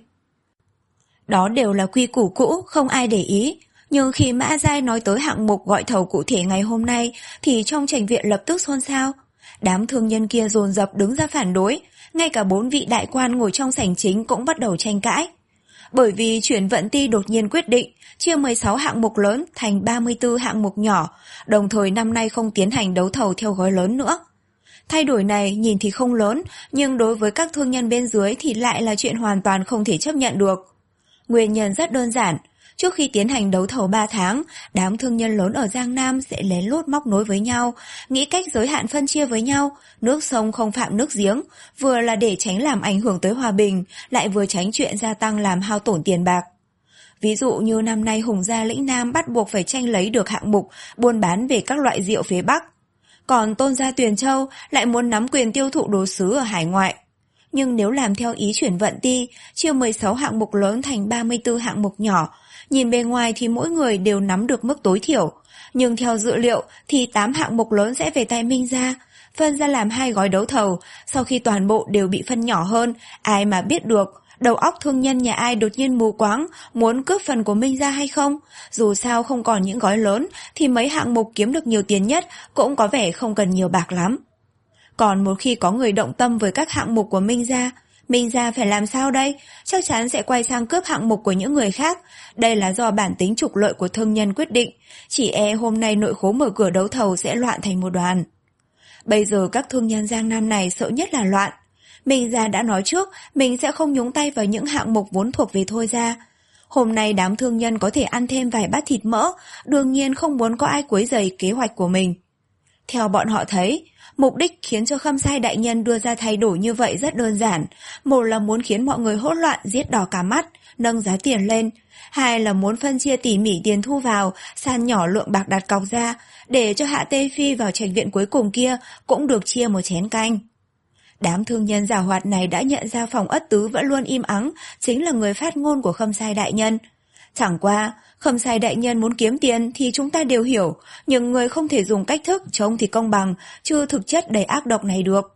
Speaker 1: Đó đều là quy củ cũ, không ai để ý. Nhưng khi Mã Giai nói tới hạng mục gọi thầu cụ thể ngày hôm nay, thì trong trạch viện lập tức xôn xao. Đám thương nhân kia dồn dập đứng ra phản đối, ngay cả bốn vị đại quan ngồi trong sảnh chính cũng bắt đầu tranh cãi. Bởi vì chuyển vận ty đột nhiên quyết định chia mười sáu hạng mục lớn thành ba mươi tư hạng mục nhỏ, đồng thời năm nay không tiến hành đấu thầu theo gói lớn nữa. Thay đổi này nhìn thì không lớn, nhưng đối với các thương nhân bên dưới thì lại là chuyện hoàn toàn không thể chấp nhận được. Nguyên nhân rất đơn giản. Trước khi tiến hành đấu thầu ba tháng, đám thương nhân lớn ở Giang Nam sẽ lén lút móc nối với nhau, nghĩ cách giới hạn phân chia với nhau, nước sông không phạm nước giếng, vừa là để tránh làm ảnh hưởng tới hòa bình, lại vừa tránh chuyện gia tăng làm hao tổn tiền bạc. Ví dụ như năm nay Hùng Gia Lĩnh Nam bắt buộc phải tranh lấy được hạng mục buôn bán về các loại rượu phía Bắc, còn Tôn Gia Tuyền Châu lại muốn nắm quyền tiêu thụ đồ sứ ở hải ngoại. Nhưng nếu làm theo ý chuyển vận ty, chia mười sáu hạng mục lớn thành ba mươi tư hạng mục nhỏ, nhìn bề ngoài thì mỗi người đều nắm được mức tối thiểu, nhưng theo dự liệu thì tám hạng mục lớn sẽ về tay Minh Gia, phân ra làm hai gói đấu thầu, sau khi toàn bộ đều bị phân nhỏ hơn, ai mà biết được đầu óc thương nhân nhà ai đột nhiên mù quáng, muốn cướp phần của Minh Gia hay không. Dù sao không còn những gói lớn thì mấy hạng mục kiếm được nhiều tiền nhất cũng có vẻ không cần nhiều bạc lắm. Còn một khi có người động tâm với các hạng mục của Minh Gia, Minh Gia phải làm sao đây? Chắc chắn sẽ quay sang cướp hạng mục của những người khác. Đây là do bản tính trục lợi của thương nhân quyết định. Chỉ e hôm nay nội khố mở cửa đấu thầu sẽ loạn thành một đoàn. Bây giờ các thương nhân Giang Nam này sợ nhất là loạn. Minh Gia đã nói trước mình sẽ không nhúng tay vào những hạng mục vốn thuộc về Thôi Gia. Hôm nay đám thương nhân có thể ăn thêm vài bát thịt mỡ, đương nhiên không muốn có ai quấy rầy kế hoạch của mình. Theo bọn họ thấy, mục đích khiến cho Khâm Sai đại nhân đưa ra thay đổi như vậy rất đơn giản. Một là muốn khiến mọi người hỗn loạn, giết đỏ cả mắt, nâng giá tiền lên. Hai là muốn phân chia tỉ mỉ tiền thu vào, san nhỏ lượng bạc đặt cọc ra, để cho Hạ Tê Phi vào trạch viện cuối cùng kia cũng được chia một chén canh. Đám thương nhân giàu hoạt này đã nhận ra Phòng Ất Tứ vẫn luôn im ắng chính là người phát ngôn của Khâm Sai đại nhân. Chẳng qua, Khâm Sai đại nhân muốn kiếm tiền thì chúng ta đều hiểu, nhưng người không thể dùng cách thức trông thì công bằng, chứ thực chất đầy ác độc này được.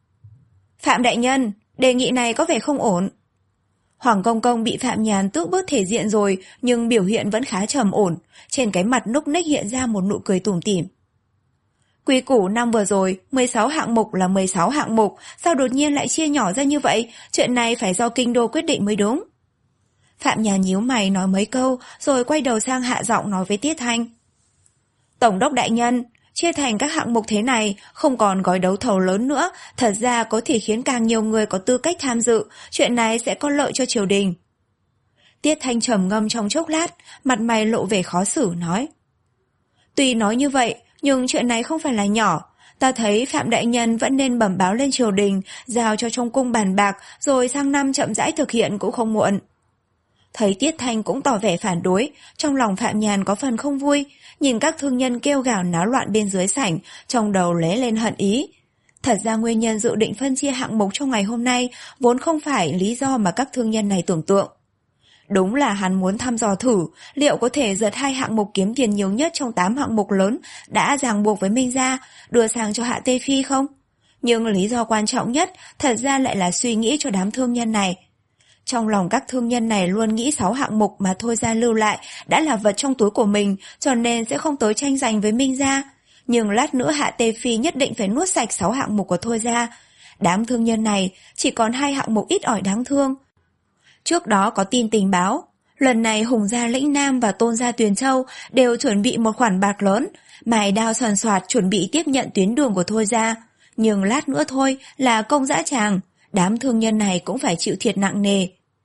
Speaker 1: Phạm đại nhân, đề nghị này có vẻ không ổn. Hoàng Công Công bị Phạm Nhàn tước bớt thể diện rồi, nhưng biểu hiện vẫn khá trầm ổn, trên cái mặt núc ních hiện ra một nụ cười tủm tỉm. Quy củ năm vừa rồi, mười sáu hạng mục là mười sáu hạng mục, sao đột nhiên lại chia nhỏ ra như vậy? Chuyện này phải do kinh đô quyết định mới đúng. Phạm Nhàn nhíu mày nói mấy câu, rồi quay đầu sang hạ giọng nói với Tiết Thanh. Tổng đốc đại nhân, chia thành các hạng mục thế này, không còn gói đấu thầu lớn nữa, thật ra có thể khiến càng nhiều người có tư cách tham dự, chuyện này sẽ có lợi cho triều đình. Tiết Thanh trầm ngâm trong chốc lát, mặt mày lộ vẻ khó xử nói. Tuy nói như vậy, nhưng chuyện này không phải là nhỏ. Ta thấy Phạm đại nhân vẫn nên bẩm báo lên triều đình, giao cho trong cung bàn bạc, rồi sang năm chậm rãi thực hiện cũng không muộn. Thấy Tiết Thanh cũng tỏ vẻ phản đối, trong lòng Phạm Nhàn có phần không vui, nhìn các thương nhân kêu gào náo loạn bên dưới sảnh, trong đầu lóe lên hận ý. Thật ra nguyên nhân dự định phân chia hạng mục trong ngày hôm nay vốn không phải lý do mà các thương nhân này tưởng tượng. Đúng là hắn muốn thăm dò thử liệu có thể giật hai hạng mục kiếm tiền nhiều nhất trong tám hạng mục lớn đã ràng buộc với Minh Gia đưa sang cho Hạ Tê Phi không? Nhưng lý do quan trọng nhất thật ra lại là suy nghĩ cho đám thương nhân này. Trong lòng các thương nhân này luôn nghĩ sáu hạng mục mà Thôi Gia lưu lại đã là vật trong túi của mình, cho nên sẽ không tới tranh giành với Minh Gia. Nhưng lát nữa Hạ Tê Phi nhất định phải nuốt sạch sáu hạng mục của Thôi Gia. Đám thương nhân này chỉ còn hai hạng mục ít ỏi đáng thương. Trước đó có tin tình báo, lần này Hùng Gia Lĩnh Nam và Tôn Gia Tuyền Châu đều chuẩn bị một khoản bạc lớn, mài đao soàn soạt chuẩn bị tiếp nhận tuyến đường của Thôi Gia. Nhưng lát nữa thôi là công dã tràng, đám thương nhân này cũng phải chịu thiệt nặng nề.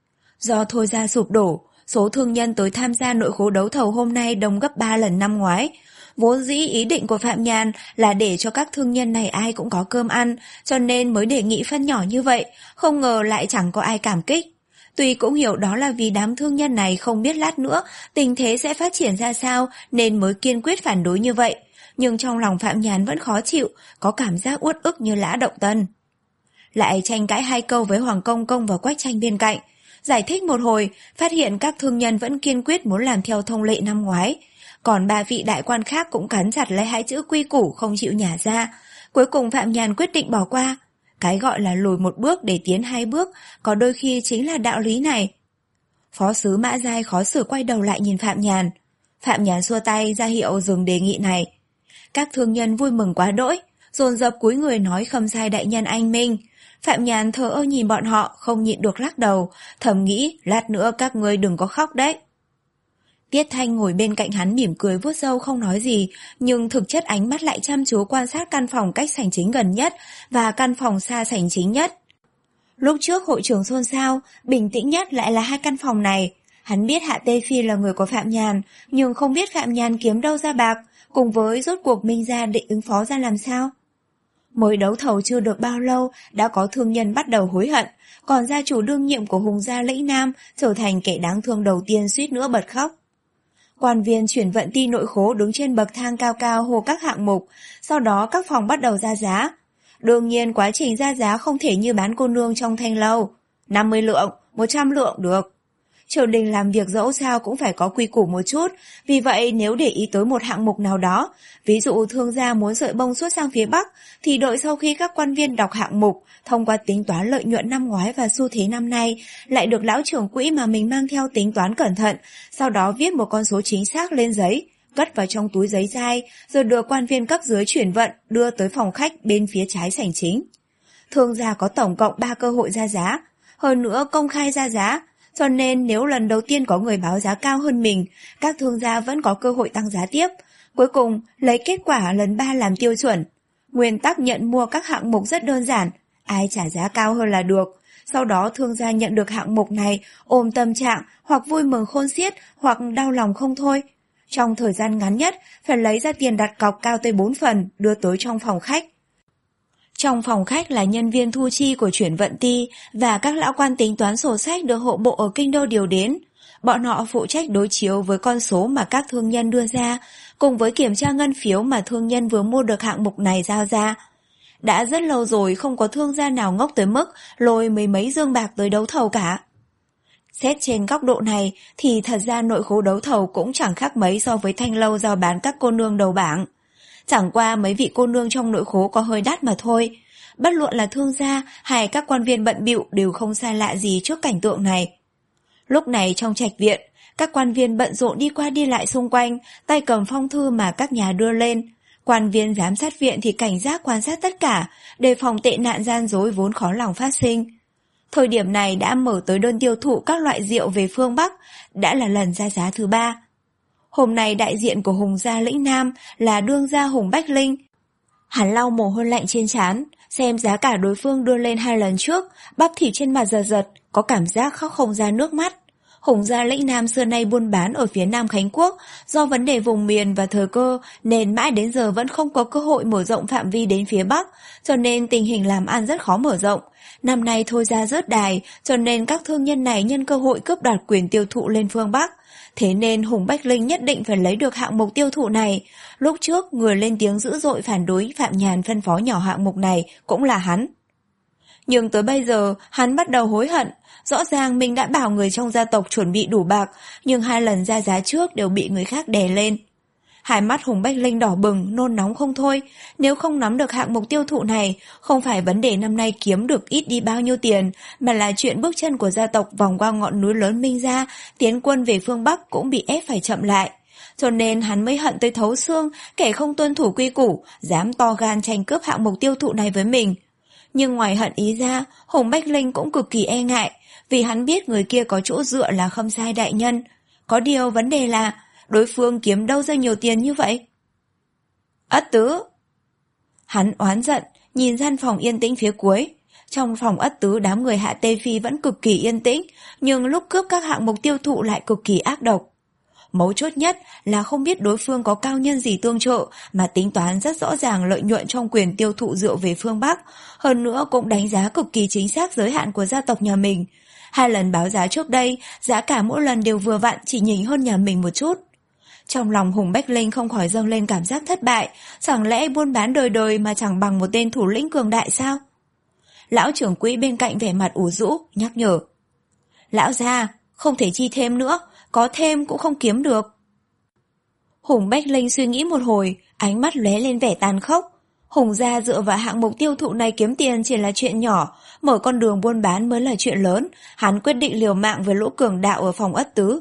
Speaker 1: Do Thôi Gia sụp đổ, số thương nhân tới tham gia nội khố đấu thầu hôm nay đông gấp ba lần năm ngoái. Vốn dĩ ý định của Phạm Nhàn là để cho các thương nhân này ai cũng có cơm ăn, cho nên mới đề nghị phân nhỏ như vậy, không ngờ lại chẳng có ai cảm kích. Tuy cũng hiểu đó là vì đám thương nhân này không biết lát nữa tình thế sẽ phát triển ra sao nên mới kiên quyết phản đối như vậy, nhưng trong lòng Phạm Nhàn vẫn khó chịu, có cảm giác uất ức như lã động tân. Lại tranh cãi hai câu với Hoàng Công Công và Quách Tranh bên cạnh, giải thích một hồi, phát hiện các thương nhân vẫn kiên quyết muốn làm theo thông lệ năm ngoái. Còn ba vị đại quan khác cũng cắn chặt lấy hai chữ quy củ không chịu nhả ra. Cuối cùng Phạm Nhàn quyết định bỏ qua. Cái gọi là lùi một bước để tiến hai bước, có đôi khi chính là đạo lý này. Phó sứ Mã Giai khó xử quay đầu lại nhìn Phạm Nhàn. Phạm Nhàn xua tay ra hiệu dừng đề nghị này. Các thương nhân vui mừng quá đỗi, dồn dập cúi người nói Khâm Sai đại nhân anh minh. Phạm Nhàn thờ ơ nhìn bọn họ, không nhịn được lắc đầu, thầm nghĩ lát nữa các ngươi đừng có khóc đấy. Tiết Thanh ngồi bên cạnh hắn mỉm cười vuốt râu không nói gì, nhưng thực chất ánh mắt lại chăm chú quan sát căn phòng cách sảnh chính gần nhất và căn phòng xa sảnh chính nhất. Lúc trước hội trường xôn xao, bình tĩnh nhất lại là hai căn phòng này. Hắn biết Hạ Tê Phi là người của Phạm Nhàn, nhưng không biết Phạm Nhàn kiếm đâu ra bạc, cùng với rốt cuộc Minh Gia định ứng phó ra làm sao. Mới đấu thầu chưa được bao lâu đã có thương nhân bắt đầu hối hận, còn gia chủ đương nhiệm của Hùng Gia Lĩnh Nam trở thành kẻ đáng thương đầu tiên suýt nữa bật khóc. Quan viên chuyển vận ti nội khố đứng trên bậc thang cao cao hô các hạng mục, sau đó các phòng bắt đầu ra giá. Đương nhiên quá trình ra giá không thể như bán cô nương trong thanh lâu, năm mươi lượng, một trăm lượng được. Triều đình làm việc dẫu sao cũng phải có quy củ một chút, vì vậy nếu để ý tới một hạng mục nào đó, ví dụ thương gia muốn sợi bông suốt sang phía Bắc, thì đợi sau khi các quan viên đọc hạng mục, thông qua tính toán lợi nhuận năm ngoái và xu thế năm nay, lại được lão trưởng quỹ mà mình mang theo tính toán cẩn thận, sau đó viết một con số chính xác lên giấy, cất vào trong túi giấy dai, rồi được quan viên cấp dưới chuyển vận đưa tới phòng khách bên phía trái sảnh chính. Thương gia có tổng cộng ba cơ hội ra giá, hơn nữa công khai ra giá, cho nên nếu lần đầu tiên có người báo giá cao hơn mình, các thương gia vẫn có cơ hội tăng giá tiếp. Cuối cùng, lấy kết quả lần ba làm tiêu chuẩn. Nguyên tắc nhận mua các hạng mục rất đơn giản, ai trả giá cao hơn là được. Sau đó thương gia nhận được hạng mục này, ôm tâm trạng, hoặc vui mừng khôn xiết, hoặc đau lòng không thôi. Trong thời gian ngắn nhất, phải lấy ra tiền đặt cọc cao tới bốn phần, đưa tới trong phòng khách. Trong phòng khách là nhân viên thu chi của chuyển vận ty và các lão quan tính toán sổ sách được hộ bộ ở kinh đô điều đến. Bọn họ phụ trách đối chiếu với con số mà các thương nhân đưa ra, cùng với kiểm tra ngân phiếu mà thương nhân vừa mua được hạng mục này giao ra. Đã rất lâu rồi không có thương gia nào ngốc tới mức lôi mấy mấy dương bạc tới đấu thầu cả. Xét trên góc độ này thì thật ra nội khố đấu thầu cũng chẳng khác mấy so với thanh lâu giao bán các cô nương đầu bảng. Chẳng qua mấy vị cô nương trong nội khố có hơi đắt mà thôi. Bất luận là thương gia hay các quan viên bận bịu đều không xa lạ gì trước cảnh tượng này. Lúc này trong trạch viện, các quan viên bận rộn đi qua đi lại xung quanh, tay cầm phong thư mà các nhà đưa lên. Quan viên giám sát viện thì cảnh giác quan sát tất cả, đề phòng tệ nạn gian dối vốn khó lòng phát sinh. Thời điểm này đã mở tới đơn tiêu thụ các loại rượu về phương Bắc, đã là lần ra giá thứ ba. Hôm nay đại diện của Hùng Gia Lĩnh Nam là đương gia Hùng Bách Linh. Hắn lau mồ hôi lạnh trên trán, xem giá cả đối phương đưa lên hai lần trước, bắp thịt trên mặt giật giật, có cảm giác khóc không ra nước mắt. Hùng Gia Lĩnh Nam xưa nay buôn bán ở phía Nam Khánh Quốc, do vấn đề vùng miền và thời cơ nên mãi đến giờ vẫn không có cơ hội mở rộng phạm vi đến phía Bắc, cho nên tình hình làm ăn rất khó mở rộng. Năm nay Thôi Gia rớt đài, cho nên các thương nhân này nhân cơ hội cướp đoạt quyền tiêu thụ lên phương Bắc. Thế nên Hùng Bách Linh nhất định phải lấy được hạng mục tiêu thụ này. Lúc trước người lên tiếng dữ dội phản đối Phạm Nhàn phân phó nhỏ hạng mục này cũng là hắn. Nhưng tới bây giờ, hắn bắt đầu hối hận. Rõ ràng mình đã bảo người trong gia tộc chuẩn bị đủ bạc, nhưng hai lần ra giá trước đều bị người khác đè lên. Hai mắt Hùng Bách Linh đỏ bừng, nôn nóng không thôi. Nếu không nắm được hạng mục tiêu thụ này, không phải vấn đề năm nay kiếm được ít đi bao nhiêu tiền, mà là chuyện bước chân của gia tộc vòng qua ngọn núi lớn Minh Gia, tiến quân về phương Bắc cũng bị ép phải chậm lại. Cho nên hắn mới hận tới thấu xương, kẻ không tuân thủ quy củ, dám to gan tranh cướp hạng mục tiêu thụ này với mình. Nhưng ngoài hận ý ra, Hùng Bách Linh cũng cực kỳ e ngại, vì hắn biết người kia có chỗ dựa là Khâm Sai đại nhân. Có điều vấn đề là, đối phương kiếm đâu ra nhiều tiền như vậy? Ất Tứ! Hắn oán giận, nhìn gian phòng yên tĩnh phía cuối. Trong phòng Ất Tứ, đám người Hạ Tê Phi vẫn cực kỳ yên tĩnh, nhưng lúc cướp các hạng mục tiêu thụ lại cực kỳ ác độc. Mấu chốt nhất là không biết đối phương có cao nhân gì tương trợ, mà tính toán rất rõ ràng lợi nhuận trong quyền tiêu thụ rượu về phương Bắc, hơn nữa cũng đánh giá cực kỳ chính xác giới hạn của gia tộc nhà mình. Hai lần báo giá trước đây, giá cả mỗi lần đều vừa vặn, chỉ nhỉnh hơn nhà mình một chút. Trong lòng Hùng Bách Linh không khỏi dâng lên cảm giác thất bại, chẳng lẽ buôn bán đời đời mà chẳng bằng một tên thủ lĩnh cường đại sao? Lão trưởng quỹ bên cạnh vẻ mặt ủ rũ, nhắc nhở. Lão gia, không thể chi thêm nữa, có thêm cũng không kiếm được. Hùng Bách Linh suy nghĩ một hồi, ánh mắt lóe lên vẻ tàn khốc. Hùng gia dựa vào hạng mục tiêu thụ này kiếm tiền chỉ là chuyện nhỏ, mở con đường buôn bán mới là chuyện lớn. Hắn quyết định liều mạng với lũ cường đạo ở phòng Ất Tứ.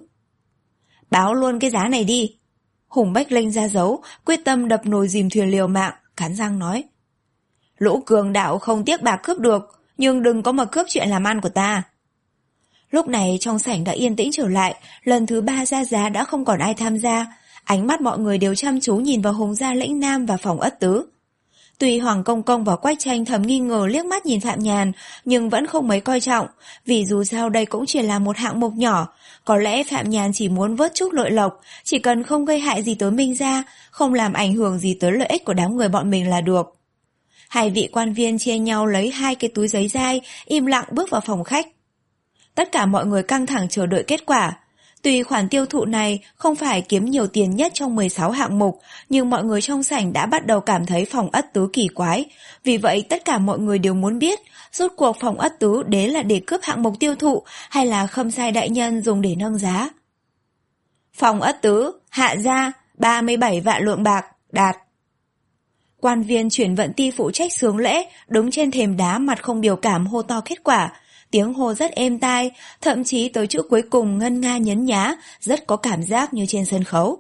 Speaker 1: Báo luôn cái giá này đi. Hùng Bách Linh ra dấu, quyết tâm đập nồi dìm thuyền liều mạng, cắn răng nói. Lũ cường đạo không tiếc bạc cướp được, nhưng đừng có mà cướp chuyện làm ăn của ta. Lúc này trong sảnh đã yên tĩnh trở lại, lần thứ ba ra giá đã không còn ai tham gia. Ánh mắt mọi người đều chăm chú nhìn vào Hùng gia lĩnh Nam và phòng Ất Tứ. Tuy Hoàng Công Công và Quách Tranh thầm nghi ngờ liếc mắt nhìn Phạm Nhàn, nhưng vẫn không mấy coi trọng, vì dù sao đây cũng chỉ là một hạng mục nhỏ. Có lẽ Phạm Nhàn chỉ muốn vớt chút lợi lộc, chỉ cần không gây hại gì tới Minh Gia, không làm ảnh hưởng gì tới lợi ích của đám người bọn mình là được. Hai vị quan viên chia nhau lấy hai cái túi giấy dai, im lặng bước vào phòng khách. Tất cả mọi người căng thẳng chờ đợi kết quả. Tuy khoản tiêu thụ này không phải kiếm nhiều tiền nhất trong mười sáu hạng mục, nhưng mọi người trong sảnh đã bắt đầu cảm thấy phòng Ất Tứ kỳ quái. Vì vậy tất cả mọi người đều muốn biết, rốt cuộc phòng Ất Tứ đến là để cướp hạng mục tiêu thụ hay là Khâm Sai đại nhân dùng để nâng giá. Phòng Ất Tứ, hạ ra, ba mươi bảy vạn lượng bạc, đạt. Quan viên chuyển vận ty phụ trách xướng lễ, đứng trên thềm đá mặt không biểu cảm hô to kết quả. Tiếng hô rất êm tai, thậm chí tới chữ cuối cùng ngân nga nhấn nhá, rất có cảm giác như trên sân khấu.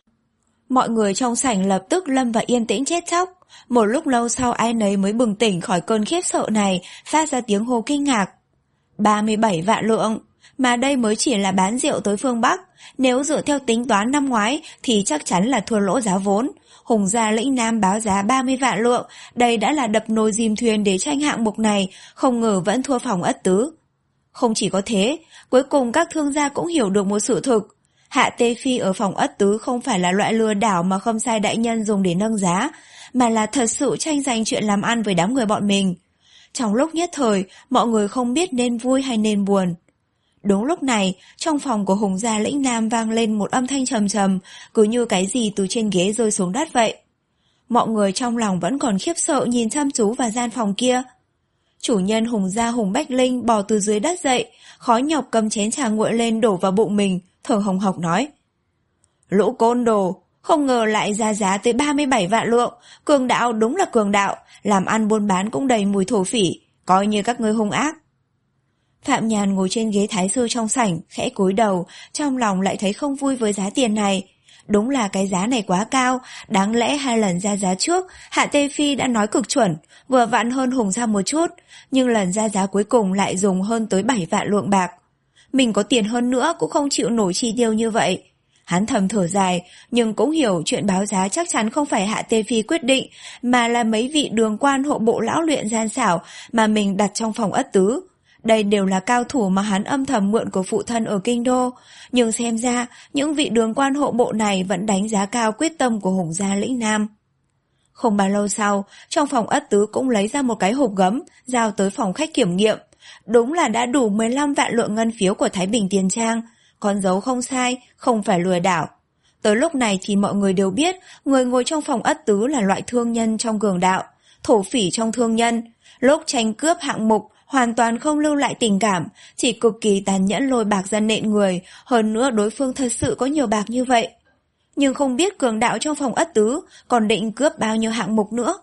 Speaker 1: Mọi người trong sảnh lập tức lâm vào yên tĩnh chết chóc. Một lúc lâu sau ai nấy mới bừng tỉnh khỏi cơn khiếp sợ này, phát ra tiếng hô kinh ngạc. ba mươi bảy vạn lượng, mà đây mới chỉ là bán rượu tới phương Bắc. Nếu dựa theo tính toán năm ngoái thì chắc chắn là thua lỗ giá vốn. Hùng gia lĩnh Nam báo giá ba mươi vạn lượng, đây đã là đập nồi dìm thuyền để tranh hạng mục này, không ngờ vẫn thua phòng Ất Tứ. Không chỉ có thế, cuối cùng các thương gia cũng hiểu được một sự thực. Hạ Tê Phi ở phòng Ất Tứ không phải là loại lừa đảo mà Khâm Sai đại nhân dùng để nâng giá, mà là thật sự tranh giành chuyện làm ăn với đám người bọn mình. Trong lúc nhất thời, mọi người không biết nên vui hay nên buồn. Đúng lúc này, trong phòng của Hùng gia lĩnh Nam vang lên một âm thanh trầm trầm, cứ như cái gì từ trên ghế rơi xuống đất vậy. Mọi người trong lòng vẫn còn khiếp sợ nhìn chăm chú vào gian phòng kia. Chủ nhân Hùng gia Hùng Bách Linh bò từ dưới đất dậy, khó nhọc cầm chén trà nguội lên đổ vào bụng mình, thở hồng hộc nói. Lũ côn đồ, không ngờ lại ra giá tới ba mươi bảy vạn lượng, cường đạo đúng là cường đạo, làm ăn buôn bán cũng đầy mùi thổ phỉ, coi như các ngươi hung ác. Phạm Nhàn ngồi trên ghế thái sư trong sảnh, khẽ cúi đầu, trong lòng lại thấy không vui với giá tiền này. Đúng là cái giá này quá cao, đáng lẽ hai lần ra giá trước, Hạ Tê Phi đã nói cực chuẩn, vừa vặn hơn Hùng gia một chút, nhưng lần ra giá cuối cùng lại dùng hơn tới bảy vạn lượng bạc. Mình có tiền hơn nữa cũng không chịu nổi chi tiêu như vậy. Hắn thầm thở dài, nhưng cũng hiểu chuyện báo giá chắc chắn không phải Hạ Tê Phi quyết định, mà là mấy vị đường quan hộ bộ lão luyện gian xảo mà mình đặt trong phòng Ất Tứ. Đây đều là cao thủ mà hắn âm thầm mượn của phụ thân ở kinh đô, nhưng xem ra những vị đường quan hộ bộ này vẫn đánh giá cao quyết tâm của Hùng gia lĩnh Nam. Không bao lâu sau, trong phòng Ất Tứ cũng lấy ra một cái hộp gấm, giao tới phòng khách kiểm nghiệm. Đúng là đã đủ mười lăm vạn lượng ngân phiếu của Thái Bình Tiền Trang, con dấu không sai, không phải lừa đảo. Tới lúc này thì mọi người đều biết, người ngồi trong phòng Ất Tứ là loại thương nhân trong cường đạo, thổ phỉ trong thương nhân. Lúc tranh cướp hạng mục, hoàn toàn không lưu lại tình cảm, chỉ cực kỳ tàn nhẫn lôi bạc ra nện người, hơn nữa đối phương thật sự có nhiều bạc như vậy. Nhưng không biết cường đạo trong phòng ất tứ còn định cướp bao nhiêu hạng mục nữa.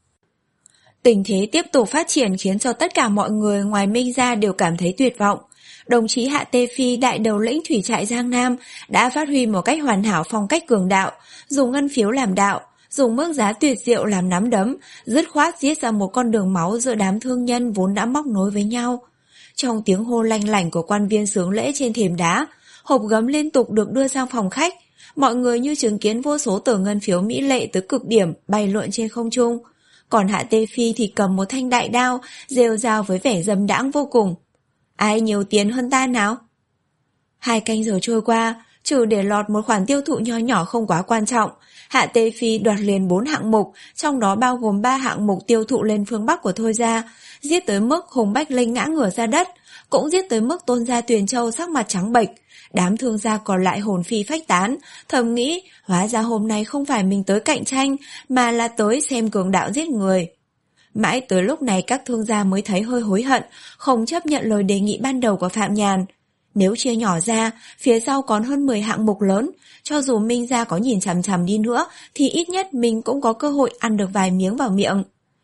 Speaker 1: Tình thế tiếp tục phát triển khiến cho tất cả mọi người ngoài Minh gia đều cảm thấy tuyệt vọng. Đồng chí Hạ Tê Phi, đại đầu lĩnh thủy trại Giang Nam, đã phát huy một cách hoàn hảo phong cách cường đạo, dùng ngân phiếu làm đạo, dùng mức giá tuyệt diệu làm nắm đấm, dứt khoát giết ra một con đường máu giữa đám thương nhân vốn đã móc nối với nhau. Trong tiếng hô lanh lảnh của quan viên xướng lễ trên thềm đá, hộp gấm liên tục được đưa sang phòng khách, mọi người như chứng kiến vô số tờ ngân phiếu mỹ lệ tới cực điểm bay lượn trên không trung. Còn Hạ Tê Phi thì cầm một thanh đại đao, rêu rao với vẻ dâm đãng vô cùng. Ai nhiều tiền hơn ta nào? Hai canh giờ trôi qua, trừ để lọt một khoản tiêu thụ nho nhỏ không quá quan trọng, Hạ Tê Phi đoạt liền bốn hạng mục, trong đó bao gồm ba hạng mục tiêu thụ lên phương Bắc của Thôi gia, giết tới mức Hùng Bách Linh ngã ngửa ra đất, cũng giết tới mức Tôn gia Tuyền Châu sắc mặt trắng bệch. Đám thương gia còn lại hồn phi phách tán, thầm nghĩ hóa ra hôm nay không phải mình tới cạnh tranh, mà là tới xem cường đạo giết người. Mãi tới lúc này các thương gia mới thấy hơi hối hận, không chấp nhận lời đề nghị ban đầu của Phạm Nhàn. Nếu chia nhỏ ra, phía sau còn hơn mười hạng mục lớn, cho dù Minh gia có nhìn chằm chằm đi nữa, thì ít nhất mình cũng có cơ hội ăn được vài miếng vào miệng.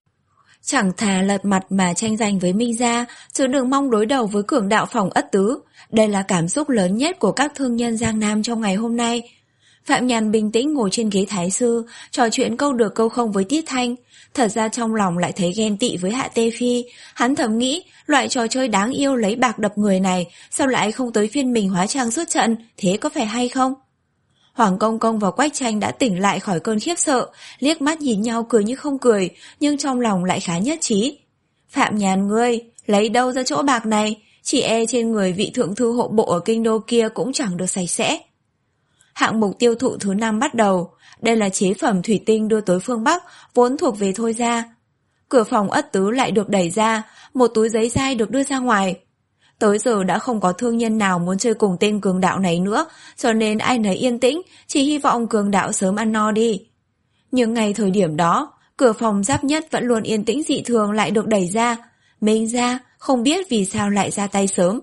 Speaker 1: Chẳng thà lật mặt mà tranh giành với Minh gia, chứ đừng mong đối đầu với cường đạo phòng ất tứ. Đây là cảm xúc lớn nhất của các thương nhân Giang Nam trong ngày hôm nay. Phạm Nhàn bình tĩnh ngồi trên ghế thái sư, trò chuyện câu được câu không với Tiết Thanh. Thật ra trong lòng lại thấy ghen tị với Hạ Tê Phi. Hắn thầm nghĩ, loại trò chơi đáng yêu lấy bạc đập người này, sao lại không tới phiên mình hóa trang xuất trận, thế có phải hay không? Hoàng Công Công và Quách Tranh đã tỉnh lại khỏi cơn khiếp sợ, liếc mắt nhìn nhau cười như không cười, nhưng trong lòng lại khá nhất trí. Phạm Nhàn ngươi, lấy đâu ra chỗ bạc này? Chỉ e trên người vị thượng thư hộ bộ ở kinh đô kia cũng chẳng được sạch sẽ. Hạng mục tiêu thụ thứ năm bắt đầu. Đây là chế phẩm thủy tinh đưa tới phương Bắc, vốn thuộc về Thôi gia. Cửa phòng ất tứ lại được đẩy ra, một túi giấy dai được đưa ra ngoài. Tới giờ đã không có thương nhân nào muốn chơi cùng tên cường đạo này nữa, cho nên ai nấy yên tĩnh, chỉ hy vọng cường đạo sớm ăn no đi. Nhưng ngay thời điểm đó, cửa phòng giáp nhất vẫn luôn yên tĩnh dị thường lại được đẩy ra. Minh gia không biết vì sao lại ra tay sớm.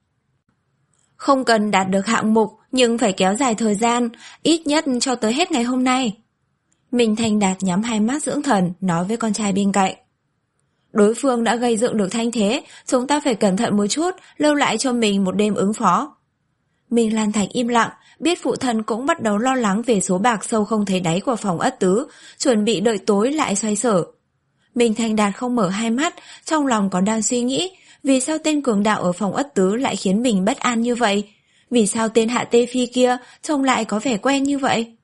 Speaker 1: Không cần đạt được hạng mục, nhưng phải kéo dài thời gian, ít nhất cho tới hết ngày hôm nay. Minh Thanh Đạt nhắm hai mắt dưỡng thần, nói với con trai bên cạnh. Đối phương đã gây dựng được thanh thế, chúng ta phải cẩn thận một chút, lưu lại cho mình một đêm ứng phó. Minh Lan Thành im lặng, biết phụ thân cũng bắt đầu lo lắng về số bạc sâu không thấy đáy của phòng ất tứ, chuẩn bị đợi tối lại xoay sở. Minh Thanh Đạt không mở hai mắt, trong lòng còn đang suy nghĩ, vì sao tên cường đạo ở phòng ất tứ lại khiến mình bất an như vậy? Vì sao tên Hạ Tê Phi kia trông lại có vẻ quen như vậy?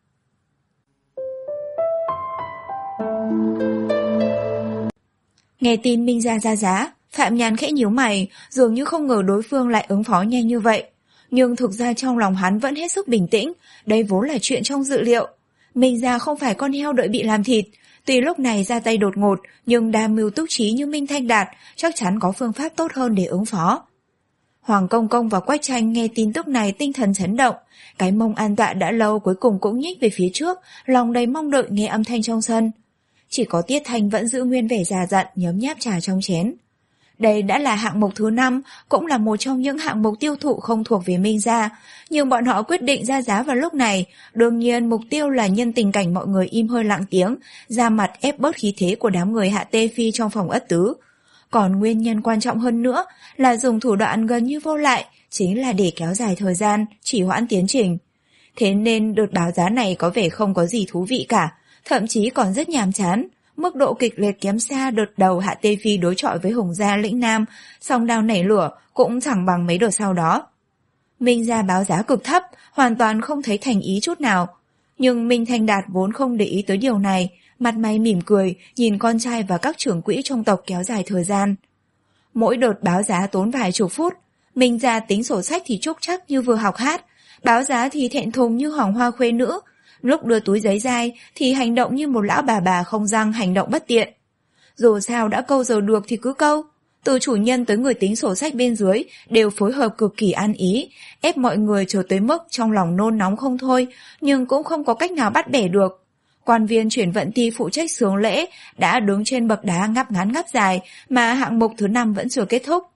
Speaker 1: Nghe tin Minh gia ra giá, Phạm Nhàn khẽ nhíu mày, dường như không ngờ đối phương lại ứng phó nhanh như vậy. Nhưng thực ra trong lòng hắn vẫn hết sức bình tĩnh, đây vốn là chuyện trong dự liệu. Minh gia không phải con heo đợi bị làm thịt, tuy lúc này ra tay đột ngột, nhưng đa mưu túc trí như Minh Thanh Đạt chắc chắn có phương pháp tốt hơn để ứng phó. Hoàng Công Công và Quách Tranh nghe tin tức này tinh thần chấn động, cái mông an tọa đã lâu cuối cùng cũng nhích về phía trước, lòng đầy mong đợi nghe âm thanh trong sân. Chỉ có Tiết Thanh vẫn giữ nguyên vẻ già dặn nhấm nháp trà trong chén. Đây đã là hạng mục thứ năm, cũng là một trong những hạng mục tiêu thụ không thuộc về Minh gia, nhưng bọn họ quyết định ra giá vào lúc này, đương nhiên mục tiêu là nhân tình cảnh mọi người im hơi lặng tiếng, ra mặt ép bớt khí thế của đám người Hạ Tê Phi trong phòng ất tứ. Còn nguyên nhân quan trọng hơn nữa là dùng thủ đoạn gần như vô lại, chính là để kéo dài thời gian, chỉ hoãn tiến trình. Thế nên đợt báo giá này có vẻ không có gì thú vị cả, thậm chí còn rất nhàm chán. Mức độ kịch liệt kém xa đợt đầu Hạ Tê Phi đối chọi với Hùng gia lĩnh Nam, song đao nảy lửa cũng chẳng bằng mấy đợt sau đó. Minh gia báo giá cực thấp, hoàn toàn không thấy thành ý chút nào. Nhưng Minh Thanh Đạt vốn không để ý tới điều này, mặt mày mỉm cười, nhìn con trai và các trưởng quỹ trong tộc kéo dài thời gian. Mỗi đợt báo giá tốn vài chục phút, Minh gia tính sổ sách thì trúc chắc như vừa học hát, báo giá thì thẹn thùng như hoàng hoa khuê nữ. Lúc đưa túi giấy dai thì hành động như một lão bà bà không răng, hành động bất tiện. Dù sao đã câu giờ được thì cứ câu. Từ chủ nhân tới người tính sổ sách bên dưới đều phối hợp cực kỳ ăn ý, ép mọi người chờ tới mức trong lòng nôn nóng không thôi, nhưng cũng không có cách nào bắt bẻ được. Quan viên chuyển vận ti phụ trách xướng lễ đã đứng trên bậc đá ngắp ngắn ngắp dài mà hạng mục thứ năm vẫn chưa kết thúc.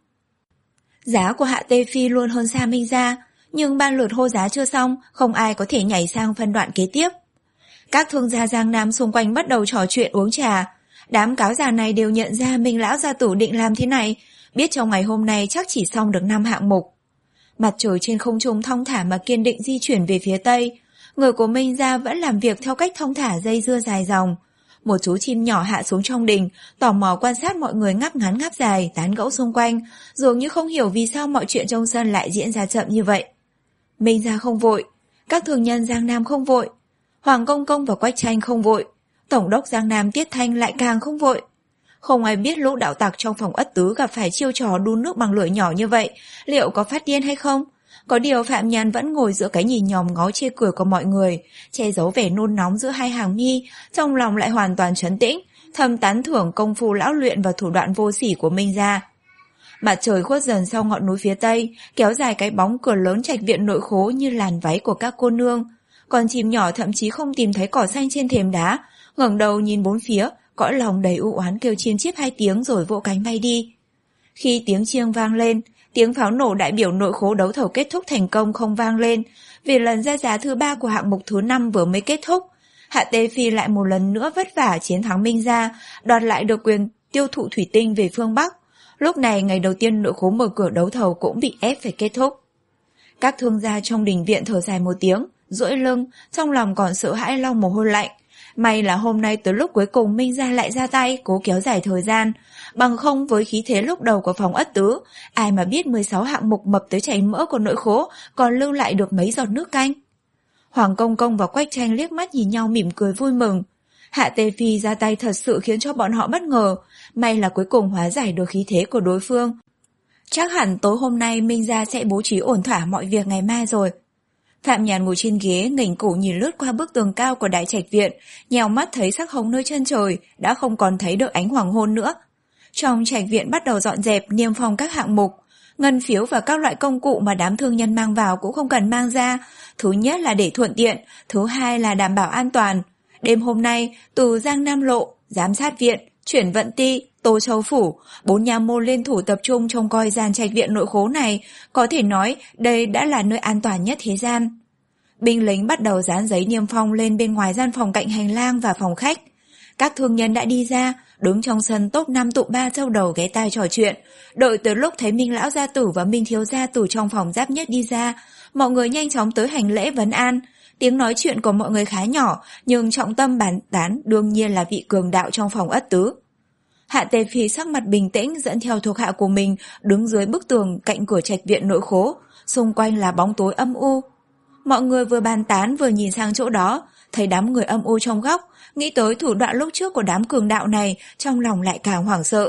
Speaker 1: Giá của Hạ Tê Phi luôn hơn xa Minh Gia, nhưng ban lượt hô giá chưa xong, không ai có thể nhảy sang phân đoạn kế tiếp. Các thương gia Giang Nam xung quanh bắt đầu trò chuyện uống trà. Đám cáo già này đều nhận ra Minh lão gia tử định làm thế này, biết trong ngày hôm nay chắc chỉ xong được năm hạng mục. Mặt trời trên không trung thong thả mà kiên định di chuyển về phía tây. Người của Minh gia vẫn làm việc theo cách thong thả dây dưa dài dòng. Một chú chim nhỏ hạ xuống trong đình, tò mò quan sát mọi người ngáp ngắn ngáp dài, tán gẫu xung quanh, dường như không hiểu vì sao mọi chuyện trong sân lại diễn ra chậm như vậy. Minh gia không vội, các thương nhân Giang Nam không vội, Hoàng Công Công và Quách Tranh không vội, Tổng đốc Giang Nam Tiết Thanh lại càng không vội. Không ai biết lũ đạo tặc trong phòng ất tứ gặp phải chiêu trò đun nước bằng lửa nhỏ như vậy, liệu có phát điên hay không? Có điều Phạm Nhàn vẫn ngồi giữa cái nhìn nhòm ngó chê cười của mọi người, che giấu vẻ nôn nóng giữa hai hàng mi, trong lòng lại hoàn toàn trấn tĩnh, thầm tán thưởng công phu lão luyện và thủ đoạn vô sỉ của Minh gia. Mặt trời khuất dần sau ngọn núi phía tây, kéo dài cái bóng cửa lớn trạch viện nội khố như làn váy của các cô nương. Con chim nhỏ thậm chí không tìm thấy cỏ xanh trên thềm đá, ngẩng đầu nhìn bốn phía, cõi lòng đầy u oán kêu chiên chíp hai tiếng rồi vỗ cánh bay đi. Khi tiếng chiêng vang lên, tiếng pháo nổ đại biểu nội khố đấu thầu kết thúc thành công không vang lên, vì lần ra giá thứ ba của hạng mục thứ năm vừa mới kết thúc. Hạ Tê Phi lại một lần nữa vất vả chiến thắng Minh gia, đoạt lại được quyền tiêu thụ thủy tinh về phương Bắc. Lúc này ngày đầu tiên nội khố mở cửa đấu thầu cũng bị ép phải kết thúc. Các thương gia trong đình viện thở dài một tiếng, duỗi lưng, trong lòng còn sợ hãi lau mồ hôi lạnh. May là hôm nay tới lúc cuối cùng Minh gia lại ra tay cố kéo dài thời gian, bằng không với khí thế lúc đầu của phòng ất tứ, ai mà biết mười sáu hạng mục mập tới chảy mỡ của nội khố còn lưu lại được mấy giọt nước canh. Hoàng Công Công và Quách Tranh liếc mắt nhìn nhau mỉm cười vui mừng. Hạ Tê Phi ra tay thật sự khiến cho bọn họ bất ngờ, may là cuối cùng hóa giải được khí thế của đối phương. Chắc hẳn tối hôm nay Minh gia sẽ bố trí ổn thỏa mọi việc ngày mai rồi. Phạm Nhàn ngồi trên ghế, nghỉnh cổ nhìn lướt qua bức tường cao của đại trạch viện, nhèo mắt thấy sắc hồng nơi chân trời, đã không còn thấy được ánh hoàng hôn nữa. Trong trạch viện bắt đầu dọn dẹp, niêm phong các hạng mục. Ngân phiếu và các loại công cụ mà đám thương nhân mang vào cũng không cần mang ra. Thứ nhất là để thuận tiện, thứ hai là đảm bảo an toàn. Đêm hôm nay, từ Giang Nam Lộ, Giám sát viện, Chuyển vận ti, Tô Châu Phủ, bốn nhà môn liên thủ tập trung trông coi gian trạch viện nội khố này, có thể nói đây đã là nơi an toàn nhất thế gian. Binh lính bắt đầu dán giấy niêm phong lên bên ngoài gian phòng cạnh hành lang và phòng khách. Các thương nhân đã đi ra, đứng trong sân top năm tụ ba châu đầu ghé tai trò chuyện. Đợi tới lúc thấy Minh lão gia tử và Minh thiếu gia tử trong phòng giáp nhất đi ra, mọi người nhanh chóng tới hành lễ vấn an. Tiếng nói chuyện của mọi người khá nhỏ, nhưng trọng tâm bàn tán đương nhiên là vị cường đạo trong phòng ất tứ. Hạ Tê Phi sắc mặt bình tĩnh dẫn theo thuộc hạ của mình đứng dưới bức tường cạnh cửa trạch viện nội khố, xung quanh là bóng tối âm u. Mọi người vừa bàn tán vừa nhìn sang chỗ đó, thấy đám người âm u trong góc, nghĩ tới thủ đoạn lúc trước của đám cường đạo này, trong lòng lại càng hoảng sợ.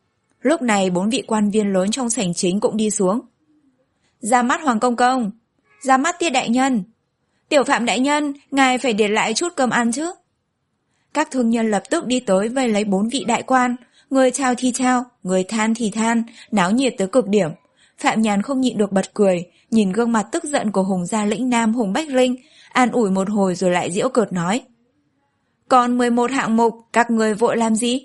Speaker 1: Lúc này bốn vị quan viên lớn trong sảnh chính cũng đi xuống. Ra mắt Hoàng Công Công, ra mắt Tiết đại nhân, Tiểu Phạm đại nhân, ngài phải để lại chút cơm ăn chứ. Các thương nhân lập tức đi tới vây lấy bốn vị đại quan, người chào thì chào, người than thì than, náo nhiệt tới cực điểm. Phạm Nhàn không nhịn được bật cười, nhìn gương mặt tức giận của Hùng gia lĩnh Nam Hùng Bách Linh, an ủi một hồi rồi lại giễu cợt nói. Còn mười một hạng mục, các người vội làm gì?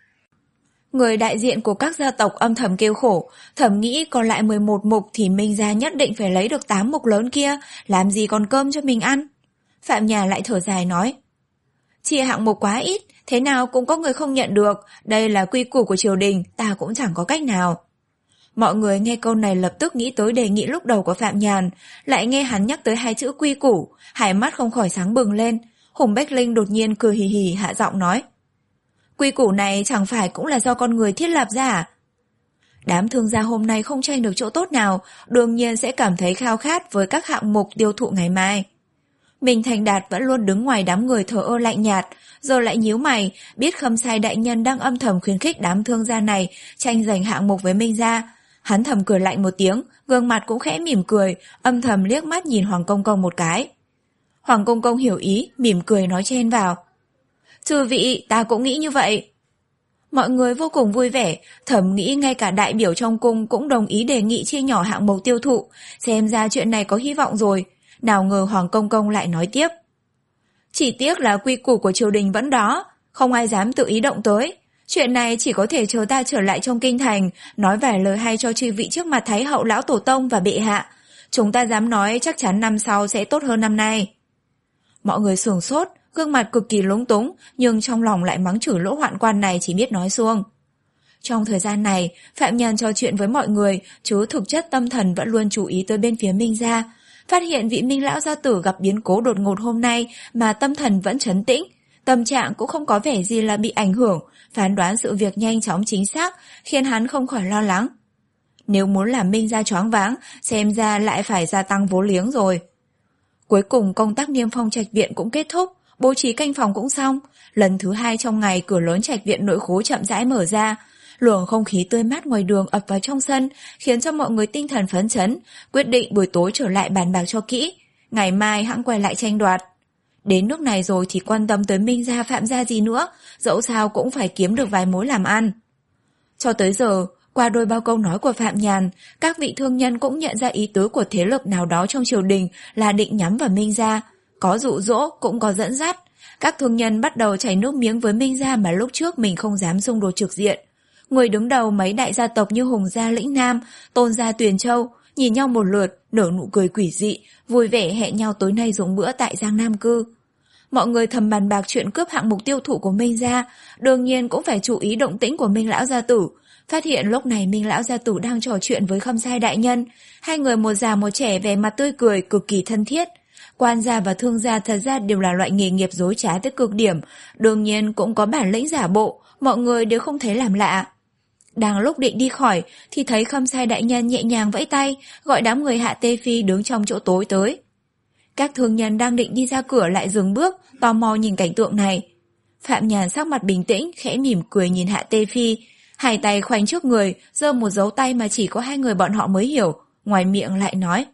Speaker 1: Người đại diện của các gia tộc âm thầm kêu khổ, thầm nghĩ còn lại mười một mục thì Minh gia nhất định phải lấy được tám mục lớn kia, làm gì còn cơm cho mình ăn. Phạm Nhàn lại thở dài nói. Chia hạng mục quá ít, thế nào cũng có người không nhận được, đây là quy củ của triều đình, ta cũng chẳng có cách nào. Mọi người nghe câu này lập tức nghĩ tới đề nghị lúc đầu của Phạm Nhàn, lại nghe hắn nhắc tới hai chữ quy củ, hai mắt không khỏi sáng bừng lên. Hùng Bách Linh đột nhiên cười hì hì hạ giọng nói. Quy củ này chẳng phải cũng là do con người thiết lập ra à? Đám thương gia hôm nay không tranh được chỗ tốt nào, đương nhiên sẽ cảm thấy khao khát với các hạng mục tiêu thụ ngày mai. Minh Thành Đạt vẫn luôn đứng ngoài đám người thờ ơ lạnh nhạt, giờ lại nhíu mày, biết Khâm Sai đại nhân đang âm thầm khuyến khích đám thương gia này tranh giành hạng mục với Minh gia. Hắn thầm cười lạnh một tiếng, gương mặt cũng khẽ mỉm cười, âm thầm liếc mắt nhìn Hoàng Công Công một cái. Hoàng Công Công hiểu ý, mỉm cười nói chen vào. Chư vị, ta cũng nghĩ như vậy. Mọi người vô cùng vui vẻ, thầm nghĩ ngay cả đại biểu trong cung cũng đồng ý đề nghị chia nhỏ hạng mục tiêu thụ, xem ra chuyện này có hy vọng rồi. Nào ngờ Hoàng Công Công lại nói tiếp. Chỉ tiếc là quy củ của triều đình vẫn đó, không ai dám tự ý động tới. Chuyện này chỉ có thể chờ ta trở lại trong kinh thành, nói vài lời hay cho chư vị trước mặt Thái hậu lão tổ tông và bệ hạ. Chúng ta dám nói chắc chắn năm sau sẽ tốt hơn năm nay. Mọi người sửng sốt, gương mặt cực kỳ lúng túng, nhưng trong lòng lại mắng chửi lỗ hoạn quan này chỉ biết nói suông. Trong thời gian này, Phạm Nhàn trò chuyện với mọi người, chứ thực chất tâm thần vẫn luôn chú ý tới bên phía Minh gia. Phát hiện vị Minh lão gia tử gặp biến cố đột ngột hôm nay mà tâm thần vẫn trấn tĩnh, tâm trạng cũng không có vẻ gì là bị ảnh hưởng, phán đoán sự việc nhanh chóng chính xác, khiến hắn không khỏi lo lắng. Nếu muốn làm Minh gia choáng váng, xem ra lại phải gia tăng vốn liếng rồi. Cuối cùng công tác niêm phong trạch viện cũng kết thúc, bố trí canh phòng cũng xong. Lần thứ hai trong ngày, cửa lớn trạch viện nội khố chậm rãi mở ra. Luồng không khí tươi mát ngoài đường ập vào trong sân, khiến cho mọi người tinh thần phấn chấn, quyết định buổi tối trở lại bàn bạc cho kỹ, ngày mai hẵng quay lại tranh đoạt. Đến nước này rồi thì quan tâm tới Minh gia Phạm gia gì nữa, dẫu sao cũng phải kiếm được vài mối làm ăn. Cho tới giờ, qua đôi bao câu nói của Phạm Nhàn, các vị thương nhân cũng nhận ra ý tứ của thế lực nào đó trong triều đình là định nhắm vào Minh gia. Có dụ dỗ, cũng có dẫn dắt. Các thương nhân bắt đầu chảy nước miếng với Minh gia mà lúc trước mình không dám xung đột trực diện. Người đứng đầu mấy đại gia tộc như Hùng gia Lĩnh Nam, Tôn gia Tuyền Châu, nhìn nhau một lượt, nở nụ cười quỷ dị, vui vẻ hẹn nhau tối nay dùng bữa tại Giang Nam Cư. Mọi người thầm bàn bạc chuyện cướp hạng mục tiêu thụ của Minh gia, đương nhiên cũng phải chú ý động tĩnh của Minh lão gia tử. Phát hiện lúc này Minh lão gia tử đang trò chuyện với Khâm Sai đại nhân, hai người một già một trẻ vẻ mặt tươi cười, cực kỳ thân thiết. Quan gia và thương gia thật ra đều là loại nghề nghiệp dối trá tới cực điểm, đương nhiên cũng có bản lĩnh giả bộ, mọi người đều không thấy làm lạ. Đang lúc định đi khỏi thì thấy Khâm Sai đại nhân nhẹ nhàng vẫy tay, gọi đám người Hạ Tê Phi đứng trong chỗ tối tới. Các thương nhân đang định đi ra cửa lại dừng bước, tò mò nhìn cảnh tượng này. Phạm Nhàn sắc mặt bình tĩnh, khẽ mỉm cười nhìn Hạ Tê Phi, hai tay khoanh trước người, giơ một dấu tay mà chỉ có hai người bọn họ mới hiểu, ngoài miệng lại nói: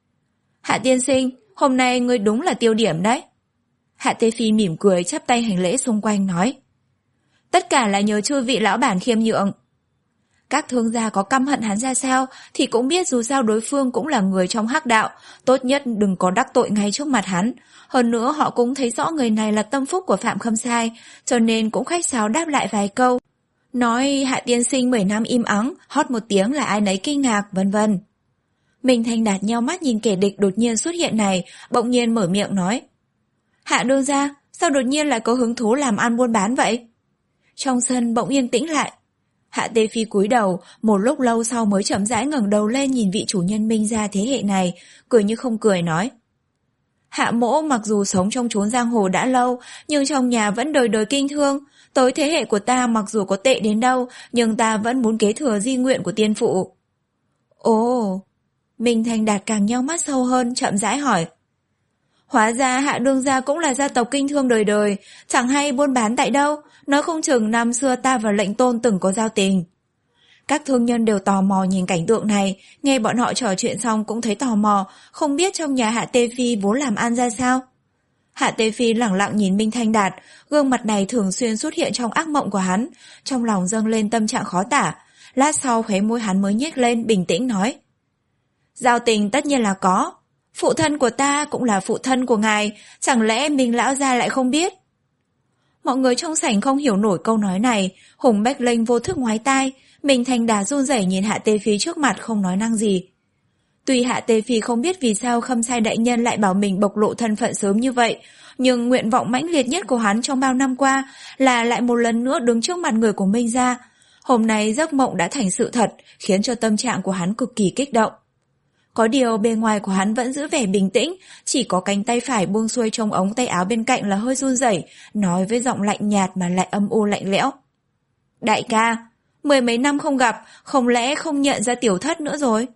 Speaker 1: Hạ tiên sinh, hôm nay ngươi đúng là tiêu điểm đấy. Hạ Tê Phi mỉm cười, chắp tay hành lễ xung quanh nói: Tất cả là nhờ chư vị lão bản khiêm nhượng. Các thương gia có căm hận hắn ra sao thì cũng biết dù sao đối phương cũng là người trong hắc đạo, tốt nhất đừng có đắc tội ngay trước mặt hắn. Hơn nữa họ cũng thấy rõ người này là tâm phúc của Phạm Khâm Sai, cho nên cũng khách sáo đáp lại vài câu. Nói Hạ tiên sinh mười năm im ắng, hót một tiếng là ai nấy kinh ngạc, vân vân. Minh Thanh Đạt nheo mắt nhìn kẻ địch đột nhiên xuất hiện này, bỗng nhiên mở miệng nói: Hạ đương gia, sao đột nhiên lại có hứng thú làm ăn buôn bán vậy? Trong sân bỗng yên tĩnh lại. Hạ Tê Phi cúi đầu, một lúc lâu sau mới chậm rãi ngẩng đầu lên nhìn vị chủ nhân Minh gia thế hệ này, cười như không cười nói: Hạ mỗ mặc dù sống trong chốn giang hồ đã lâu, nhưng trong nhà vẫn đời đời kinh thương. Tới thế hệ của ta mặc dù có tệ đến đâu, nhưng ta vẫn muốn kế thừa di nguyện của tiên phụ. Ồ, Minh Thanh Đạt càng nheo mắt sâu hơn, chậm rãi hỏi: Hóa ra Hạ đương gia cũng là gia tộc kinh thương đời đời, chẳng hay buôn bán tại đâu, nói không chừng năm xưa ta và lệnh tôn từng có giao tình. Các thương nhân đều tò mò nhìn cảnh tượng này, nghe bọn họ trò chuyện xong cũng thấy tò mò, không biết trong nhà Hạ Tê Phi vốn làm ăn ra sao. Hạ Tê Phi lẳng lặng nhìn Minh Thanh Đạt, gương mặt này thường xuyên xuất hiện trong ác mộng của hắn, trong lòng dâng lên tâm trạng khó tả. Lát sau khóe môi hắn mới nhếch lên, bình tĩnh nói: Giao tình tất nhiên là có. Phụ thân của ta cũng là phụ thân của ngài, chẳng lẽ Minh lão gia lại không biết? Mọi người trong sảnh không hiểu nổi câu nói này, Hùng Bách Lênh vô thức ngoái tai, Minh Thanh Đạt run rẩy nhìn Hạ Tê Phi trước mặt không nói năng gì. Tuy Hạ Tê Phi không biết vì sao Khâm Sai đại nhân lại bảo mình bộc lộ thân phận sớm như vậy, nhưng nguyện vọng mãnh liệt nhất của hắn trong bao năm qua là lại một lần nữa đứng trước mặt người của Minh gia. Hôm nay giấc mộng đã thành sự thật, khiến cho tâm trạng của hắn cực kỳ kích động. Có điều bề ngoài của hắn vẫn giữ vẻ bình tĩnh, chỉ có cánh tay phải buông xuôi trong ống tay áo bên cạnh là hơi run rẩy, nói với giọng lạnh nhạt mà lại âm u lạnh lẽo: Đại ca, mười mấy năm không gặp, không lẽ không nhận ra tiểu thất nữa rồi?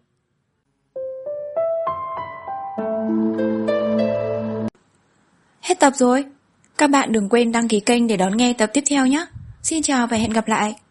Speaker 1: Hết tập rồi. Các bạn đừng quên đăng ký kênh để đón nghe tập tiếp theo nhé. Xin chào và hẹn gặp lại.